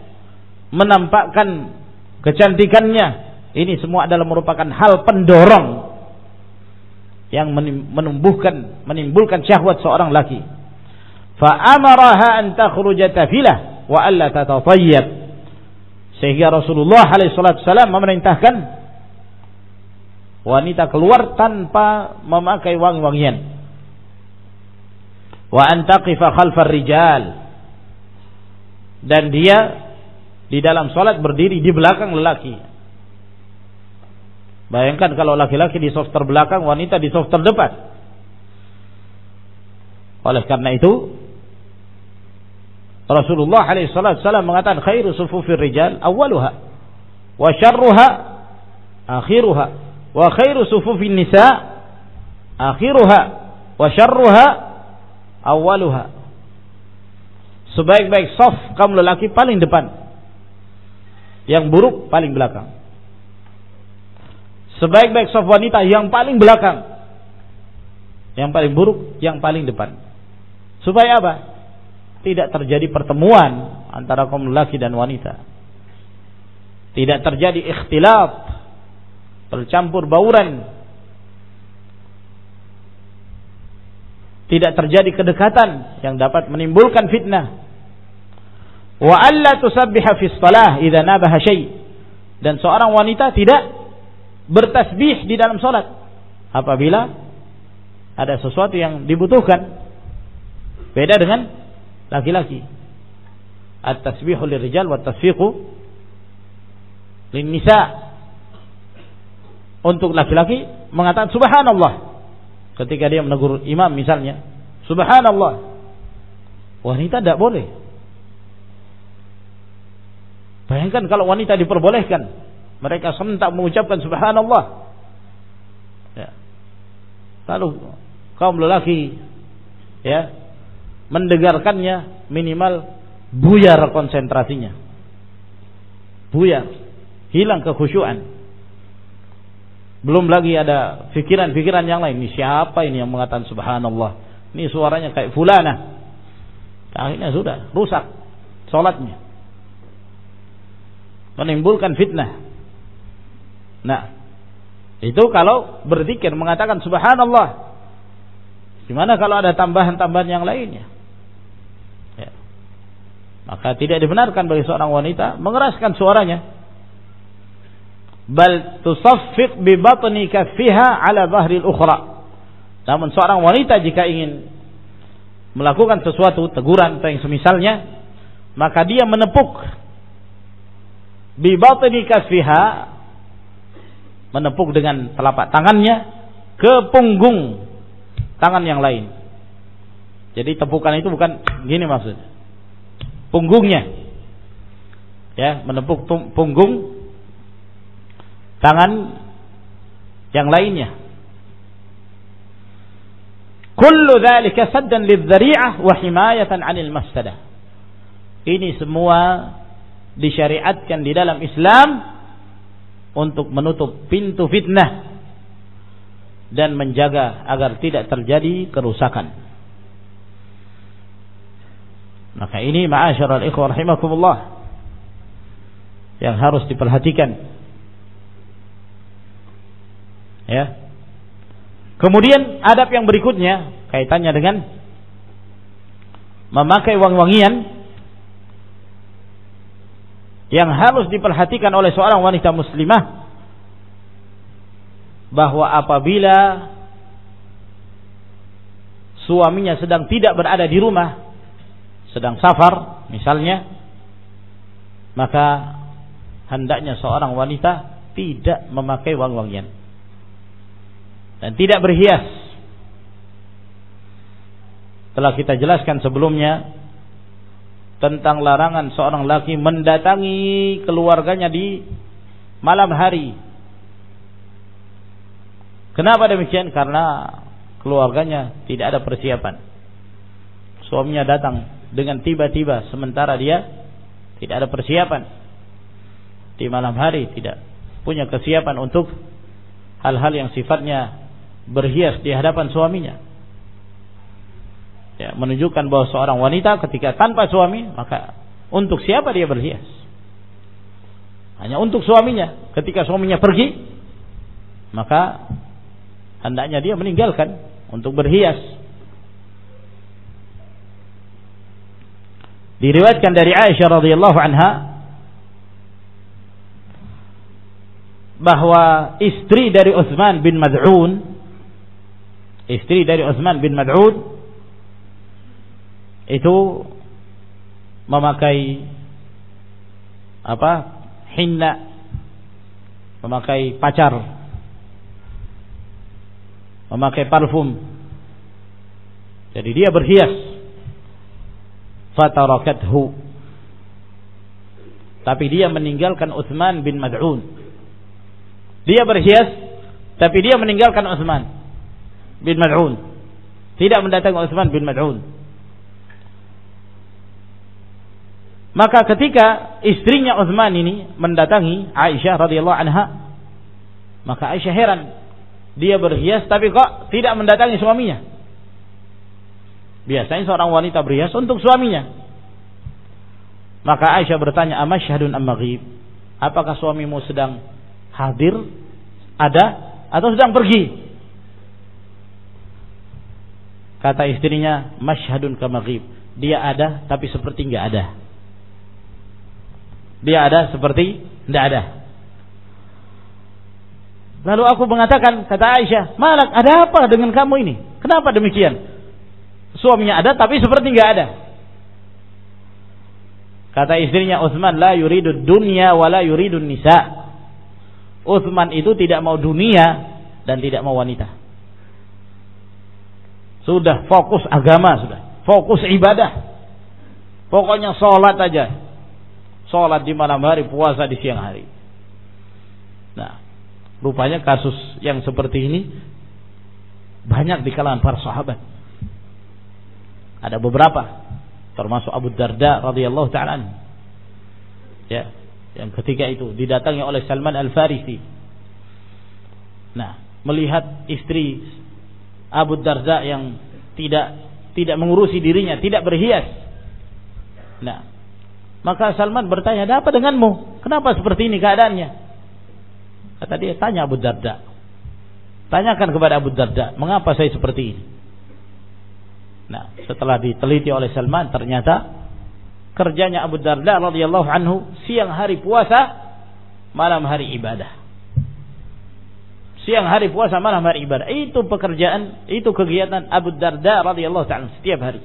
menampakkan kecantikannya, ini semua adalah merupakan hal pendorong yang menimbulkan syahwat seorang laki. Fa amaraha an takhruja tafilah wa alla tatatayyab. Sehingga Rasulullah alaihi wasallam memerintahkan wanita keluar tanpa memakai wangi-wangian. Wa an taqifa khalfar rijal. Dan dia di dalam salat berdiri di belakang lelaki. Bayangkan kalau laki-laki di saf terbelakang, wanita di saf terdepan. Oleh karena itu Rasulullah alaihi wasallam mengatakan khairu sufufir rijal awwaluha wa syarruha akhiruha wa khairu sufufin nisa akhiruha wa syarruha awwaluha. Sebaik-baik saf kaum lelaki paling depan, yang buruk paling belakang. Sebaik-baik saf wanita yang paling belakang, yang paling buruk yang paling depan. Supaya apa? Tidak terjadi pertemuan antara kaum lelaki dan wanita. Tidak terjadi ikhtilaf, bercampur bauran. Tidak terjadi kedekatan yang dapat menimbulkan fitnah. Wa alla tusabbiha fi shalah idza nabaha syai'. Dan seorang wanita tidak bertasbih di dalam salat apabila ada sesuatu yang dibutuhkan. Beda dengan laki-laki. At-tasbihu lirijal wa at-tasfiqu lin-nisa. Untuk laki-laki mengatakan subhanallah ketika dia menegur imam misalnya, subhanallah. Wanita tidak boleh. Bayangkan kalau wanita diperbolehkan, mereka serentak mengucapkan subhanallah. Ya. Lalu kaum lelaki ya mendengarkannya minimal buyar konsentrasinya. Buyar, hilang kekhusyuan. Belum lagi ada pikiran-pikiran yang lain. Ini siapa ini yang mengatakan subhanallah? Ini suaranya kayak fulana. Akhirnya sudah rusak salatnya. Menimbulkan fitnah. Nah, itu kalau berzikir mengatakan subhanallah. Gimana kalau ada tambahan-tambahan yang lainnya? Ya. Maka tidak dibenarkan bagi seorang wanita mengeraskan suaranya. Bal tusaffiq bi batni kaffiha ala dhahril ukhra. Namun seorang wanita jika ingin melakukan sesuatu teguran atau yang semisalnya, maka dia menepuk bi batni kaffiha, menepuk dengan telapak tangannya ke punggung tangan yang lain. Jadi tepukan itu bukan gini maksudnya. Punggungnya. Ya, menepuk punggung tangan yang lainnya. Kullu dzalika saddan lidh-dhari'ah wa himayatan 'anil mafsadah. Ini semua disyariatkan di dalam Islam untuk menutup pintu fitnah dan menjaga agar tidak terjadi kerusakan. Maka ini ma'asyiral ikhwah rahimakumullah yang harus diperhatikan. Ya. Kemudian adab yang berikutnya kaitannya dengan memakai wangi-wangian yang harus diperhatikan oleh seorang wanita muslimah, bahwa apabila suaminya sedang tidak berada di rumah, sedang safar misalnya, maka hendaknya seorang wanita tidak memakai wangi-wangian dan tidak berhias. Telah kita jelaskan sebelumnya tentang larangan seorang laki mendatangi keluarganya di malam hari. Kenapa demikian? Karena keluarganya tidak ada persiapan. Suaminya datang dengan tiba-tiba sementara dia tidak ada persiapan. Di malam hari tidak punya kesiapan untuk hal-hal yang sifatnya berhias di hadapan suaminya. Ya, menunjukkan bahwa seorang wanita ketika tanpa suami, maka untuk siapa dia berhias? Hanya untuk suaminya. Ketika suaminya pergi, maka hendaknya dia meninggalkan untuk berhias. Diriwayatkan dari Aisyah radhiyallahu anha bahwa istri dari Utsman bin Maz'un, itu memakai hinna, memakai pacar, memakai parfum. Jadi dia berhias. Fatarakathu, tapi dia meninggalkan Utsman bin Maz'un. Dia berhias, tapi dia meninggalkan Utsman bin Maz'un, tidak mendatangi Utsman bin Maz'un. Maka ketika istrinya Utsman ini mendatangi Aisyah radhiyallahu anha, maka Aisyah heran, dia berhias tapi kok tidak mendatangi suaminya. Biasanya seorang wanita berhias untuk suaminya. Maka Aisyah bertanya, "Amashhadun am maghib?" Apakah suamimu sedang hadir, ada, atau sedang pergi? Kata istrinya, "Mashhadun ka maghib." Dia ada tapi seperti enggak ada. Dia ada seperti enggak ada. Lalu aku mengatakan, kata Aisyah, "Malak, ada apa dengan kamu ini? Kenapa demikian? Suaminya ada tapi seperti enggak ada." Kata istrinya, "Utsman la yuridu dunya wa la yuridu nisa." Utsman itu tidak mau dunia dan tidak mau wanita. Sudah fokus agama, sudah fokus ibadah. Pokoknya sholat aja. Sholat di malam hari, puasa di siang hari. Nah, rupanya kasus yang seperti ini banyak di kalangan para sahabat. Ada beberapa, termasuk Abu Darda radhiyallahu ta'ala anhu, ya, yang ketika itu didatangi oleh Salman Al-Farisi. Nah, melihat istri Abu Darda yang tidak mengurusi dirinya, tidak berhias. Nah, maka Salman bertanya, "Ada apa denganmu? Kenapa seperti ini keadaannya?" Kata dia, "Tanya Abu Darda. Tanyakan kepada Abu Darda, mengapa saya seperti ini?" Nah, setelah diteliti oleh Salman, ternyata kerjanya Abu Darda radhiyallahu anhu siang hari puasa, malam hari ibadah. Siang hari puasa, malam hari ibadah. Itu pekerjaan, itu kegiatan Abu Darda radhiyallahu ta'ala setiap hari.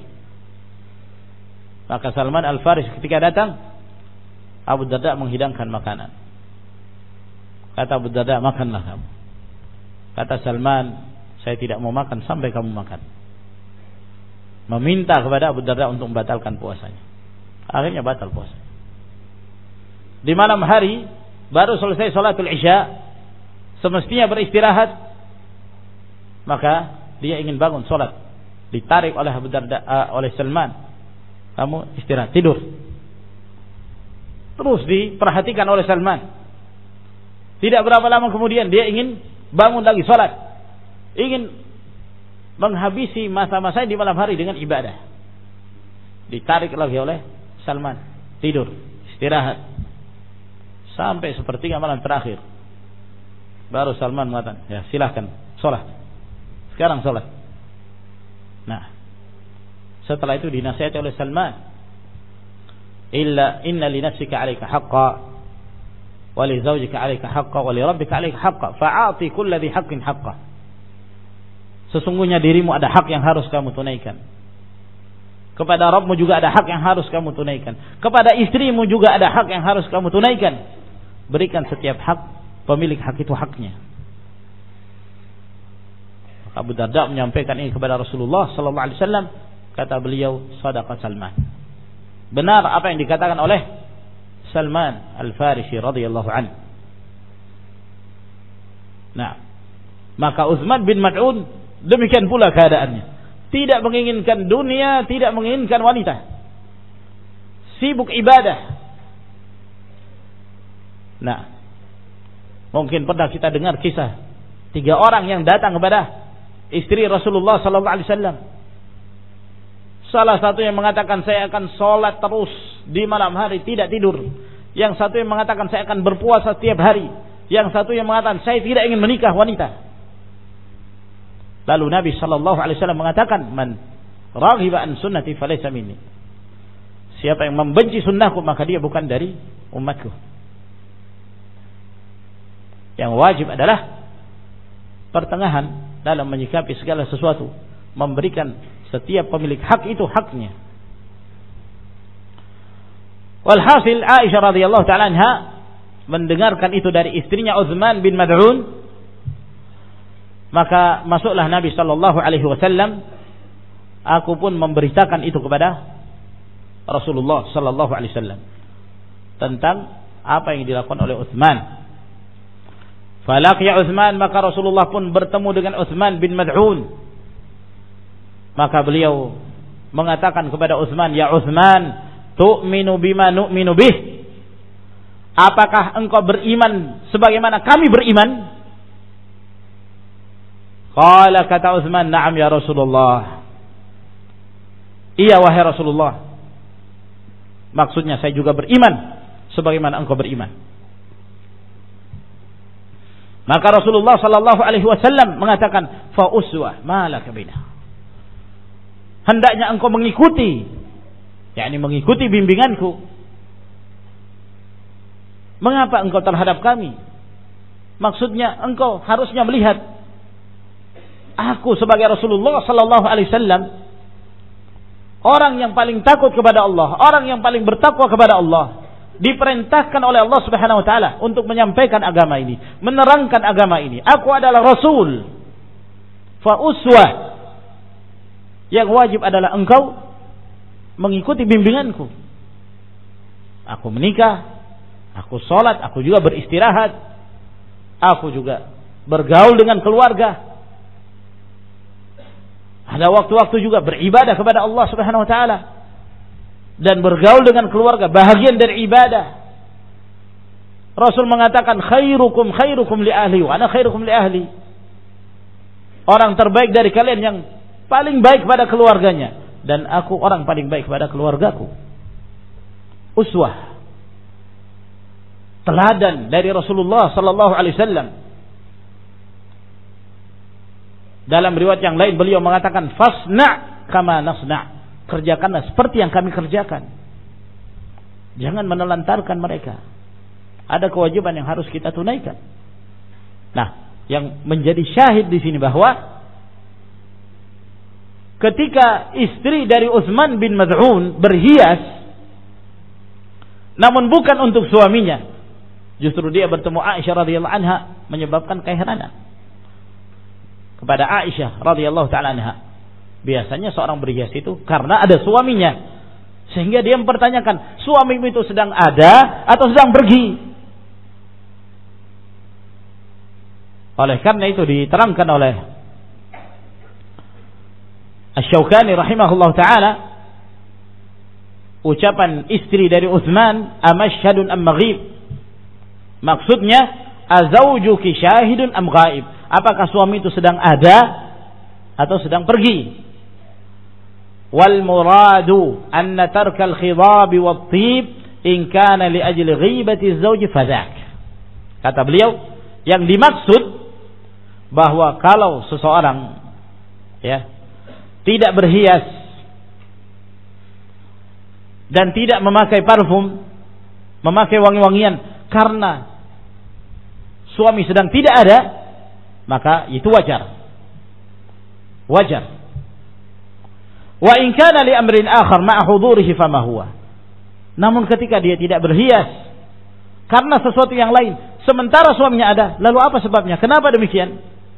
Maka Salman Al-Farisi ketika datang, Abu Darda menghidangkan makanan. Kata Abu Darda, "Makanlah kamu." Kata Salman, "Saya tidak mau makan sampai kamu makan." Meminta kepada Abu Darda untuk membatalkan puasanya. Akhirnya batal puasa. Di malam hari baru selesai salatul Isya, semestinya beristirahat, maka dia ingin bangun salat. Ditarik oleh Abu Darda, oleh Salman, "Kamu istirahat, tidur." Terus diperhatikan oleh Salman. Tidak berapa lama kemudian dia ingin bangun lagi salat, ingin menghabisi masa-masa di malam hari dengan ibadah. Ditarik lagi oleh Salman, tidur, istirahat, sampai sepertiga malam terakhir. Baru Salman mengatakan, "Ya, silahkan sholat, sekarang sholat." Nah, setelah itu dinasihati oleh Salman, "Inna li nafsika 'alaika haqqan wa li zawjika 'alaika haqqan wa li rabbika 'alaika haqqan fa'ati kulli dhi haqqin haqqan." Sesungguhnya dirimu ada hak yang harus kamu tunaikan. Kepada Rabbmu juga ada hak yang harus kamu tunaikan. Kepada istrimu juga ada hak yang harus kamu tunaikan. Berikan setiap hak, pemilik hak itu haknya. Abu Darda menyampaikan ini kepada Rasulullah sallallahu alaihi wasallam. Kata beliau, "Shadaqa Salman." Benar apa yang dikatakan oleh Salman Al-Farisi radhiyallahu anhu. Nah, maka Utsman bin Maz'un demikian pula keadaannya. Tidak menginginkan dunia, tidak menginginkan wanita. Sibuk ibadah. Nah, mungkin pernah kita dengar kisah 3 orang yang datang kepada istri Rasulullah sallallahu alaihi wasallam. Salah satu yang mengatakan, "Saya akan sholat terus di malam hari, tidak tidur." Yang satu yang mengatakan, "Saya akan berpuasa setiap hari." Yang satu yang mengatakan, "Saya tidak ingin menikah wanita." Lalu Nabi sallallahu alaihi wasallam mengatakan, "Man raghiba an sunnati falaysa minni." Siapa yang membenci sunnahku maka dia bukan dari umatku. Yang wajib adalah pertengahan dalam menyikapi segala sesuatu, memberikan setiap pemilik hak itu haknya. Walhasil Aisyah radhiyallahu taala anha mendengarkan itu dari istrinya Utsman bin Mad'un, maka masuklah Nabi sallallahu alaihi wasallam. Aku pun memberitakan itu kepada Rasulullah sallallahu alaihi wasallam tentang apa yang dilakukan oleh Utsman. Falaqiya Utsman, maka Rasulullah pun bertemu dengan Utsman bin Mad'un. Maka beliau mengatakan kepada Utsman, "Ya Utsman, tu'minu bima nu'minu bih." Apakah engkau beriman sebagaimana kami beriman? Qala, kata Utsman, "Na'am ya Rasulullah." Iya wahai Rasulullah. Maksudnya saya juga beriman sebagaimana engkau beriman. Maka Rasulullah sallallahu alaihi wasallam mengatakan, "Fa uswah ma laka bina." Hendaknya engkau mengikuti, yakni mengikuti bimbinganku. Mengapa engkau terhadap kami? Maksudnya engkau harusnya melihat aku sebagai Rasulullah sallallahu alaihi wasallam, orang yang paling takut kepada Allah, orang yang paling bertakwa kepada Allah, diperintahkan oleh Allah Subhanahu wa taala untuk menyampaikan agama ini, menerangkan agama ini. Aku adalah rasul. Fa uswah. Yang wajib adalah engkau mengikuti bimbinganku. Aku menikah, aku salat, aku juga beristirahat, aku juga bergaul dengan keluarga. Ada waktu-waktu juga beribadah kepada Allah Subhanahu wa taala. Dan bergaul dengan keluarga bahagian dari ibadah. Rasul mengatakan, khairukum khairukum li ahli wa ana khairukum li ahli. Orang terbaik dari kalian yang paling baik pada keluarganya, dan aku orang paling baik pada keluargaku. Uswah, teladan dari Rasulullah sallallahu alaihi wasallam. Dalam riwayat yang lain beliau mengatakan, fasna kama nasna. Kerjakanlah seperti yang kami kerjakan. Jangan menelantarkan mereka. Ada kewajiban yang harus kita tunaikan. Nah, yang menjadi syahid di sini bahwa ketika istri dari Utsman bin Mad'un berhias, namun bukan untuk suaminya, justru dia bertemu Aisyah radhiyallahu anha, menyebabkan keheranan kepada Aisyah radhiyallahu taala anha. Biasanya seorang berhias itu karena ada suaminya, sehingga dia mempertanyakan, suamimu itu sedang ada atau sedang pergi? Oleh karena itu diterangkan oleh Asy-Syaukani rahimahullah ta'ala, ucapan istri dari Utsman, amashhadun am maghib, maksudnya azaujuki syahidun am ghaib, apakah suami itu sedang ada atau sedang pergi. Wal muradu anna tarkal khidab wat tib in kana li ajli ghibati az-zawj fadhak. Kata beliau, yang dimaksud bahwa kalau seseorang tidak berhias dan tidak memakai parfum, memakai wangi-wangian karena suami sedang tidak ada, maka itu wajar. Wajar. Wa in kana li amrin akhar ma'a hudurihi fama huwa. Namun ketika dia tidak berhias karena sesuatu yang lain sementara suaminya ada, lalu apa sebabnya? Kenapa demikian?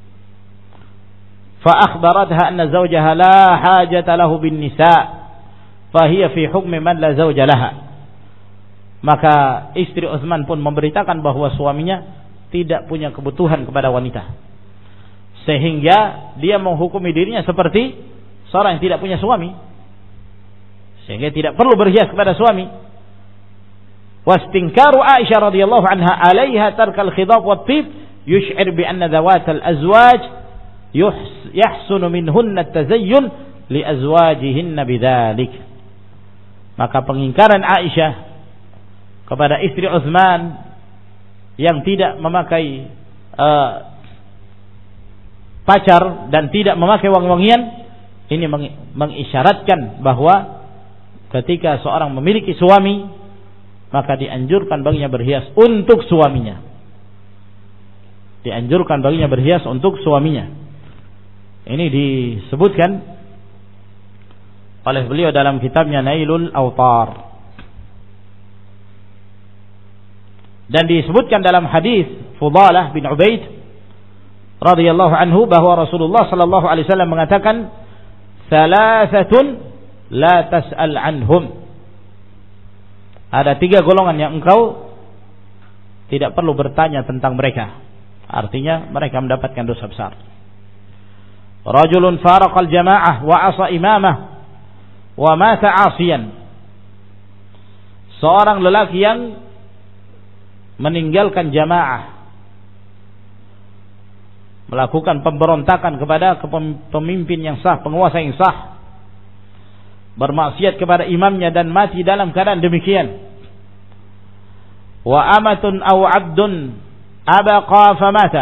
Fa akhbaratha anna zawjaha la hajata lahu bin nisa' fa hiya fi hukmi man la zawja laha. Maka istri Utsman pun memberitakan bahwa suaminya tidak punya kebutuhan kepada wanita, sehingga dia menghukumi dirinya seperti seorang yang tidak punya suami, sehingga tidak perlu berhias kepada suami. Wastinkaru Aisyah radhiyallahu anha 'alaiha tarkal khidab wat tib yush'ir bi anna dhawatal azwaj yahsunu minhunna at-tazayyun li azwajihinna bidzalik. Maka pengingkaran Aisyah kepada istri Utsman yang tidak memakai pacar dan tidak memakai wangi-wangian, ini mengisyaratkan bahwa ketika seorang memiliki suami, maka dianjurkan baginya berhias untuk suaminya. Dianjurkan baginya berhias untuk suaminya. Ini disebutkan oleh beliau dalam kitabnya Nailul Awtar. Dan disebutkan dalam hadis Fudalah bin Ubaid radhiyallahu anhu bahwa Rasulullah sallallahu alaihi wasallam mengatakan, "Salasatun la tas'al anhum." Ada 3 golongan yang engkau tidak perlu bertanya tentang mereka. Artinya mereka mendapatkan dosa besar. Rajulun faraqal jamaah wa asa imamah wa mata 'asiyan. Seorang lelaki yang meninggalkan jamaah, melakukan pemberontakan kepada pemimpin yang sah, penguasa yang sah, bermaksiat kepada imamnya dan mati dalam keadaan demikian. Wa amatun aw 'abdun abaqa famata.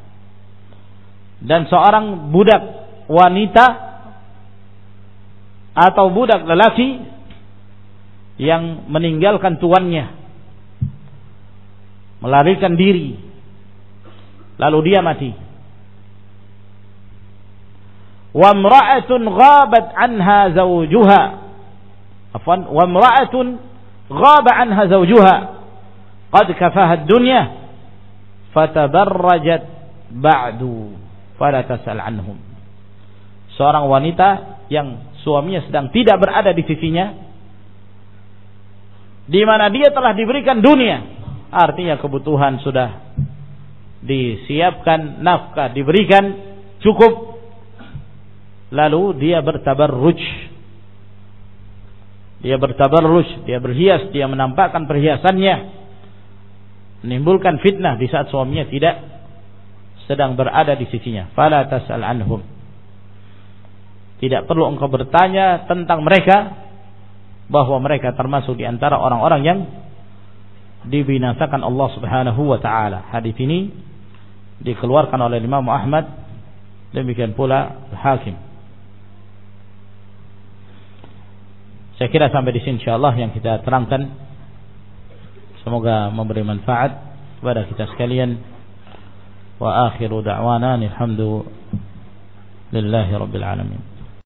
Dan seorang budak wanita atau budak lelaki yang meninggalkan tuannya, melarikan diri, lalu dia mati. Wa imra'atun ghabat anha zawjuha, afwan, wa imra'atun ghaba anha zawjuha qad kafaha ad-dunya fatabarrajat ba'du fala tas'al anhum. Seorang wanita yang suaminya sedang tidak berada di sisinya, di mana dia telah diberikan dunia, artinya kebutuhan sudah disiapkan, nafkah diberikan cukup, lalu dia bertabarruj, dia berhias, dia menampakkan perhiasannya, menimbulkan fitnah di saat suaminya tidak sedang berada di sisinya. Fala tas'al anhum. Tidak perlu engkau bertanya tentang mereka, bahwa mereka termasuk di antara orang-orang yang dibinasakan Allah Subhanahu wa taala. Hadis ini dikeluarkan oleh Imam Ahmad, demikian pula Hakim. Saya kira sampai di sini insyaallah yang kita terangkan, semoga memberi manfaat kepada kita sekalian. Wa akhiru da'wana alhamdulillahi rabbil alamin.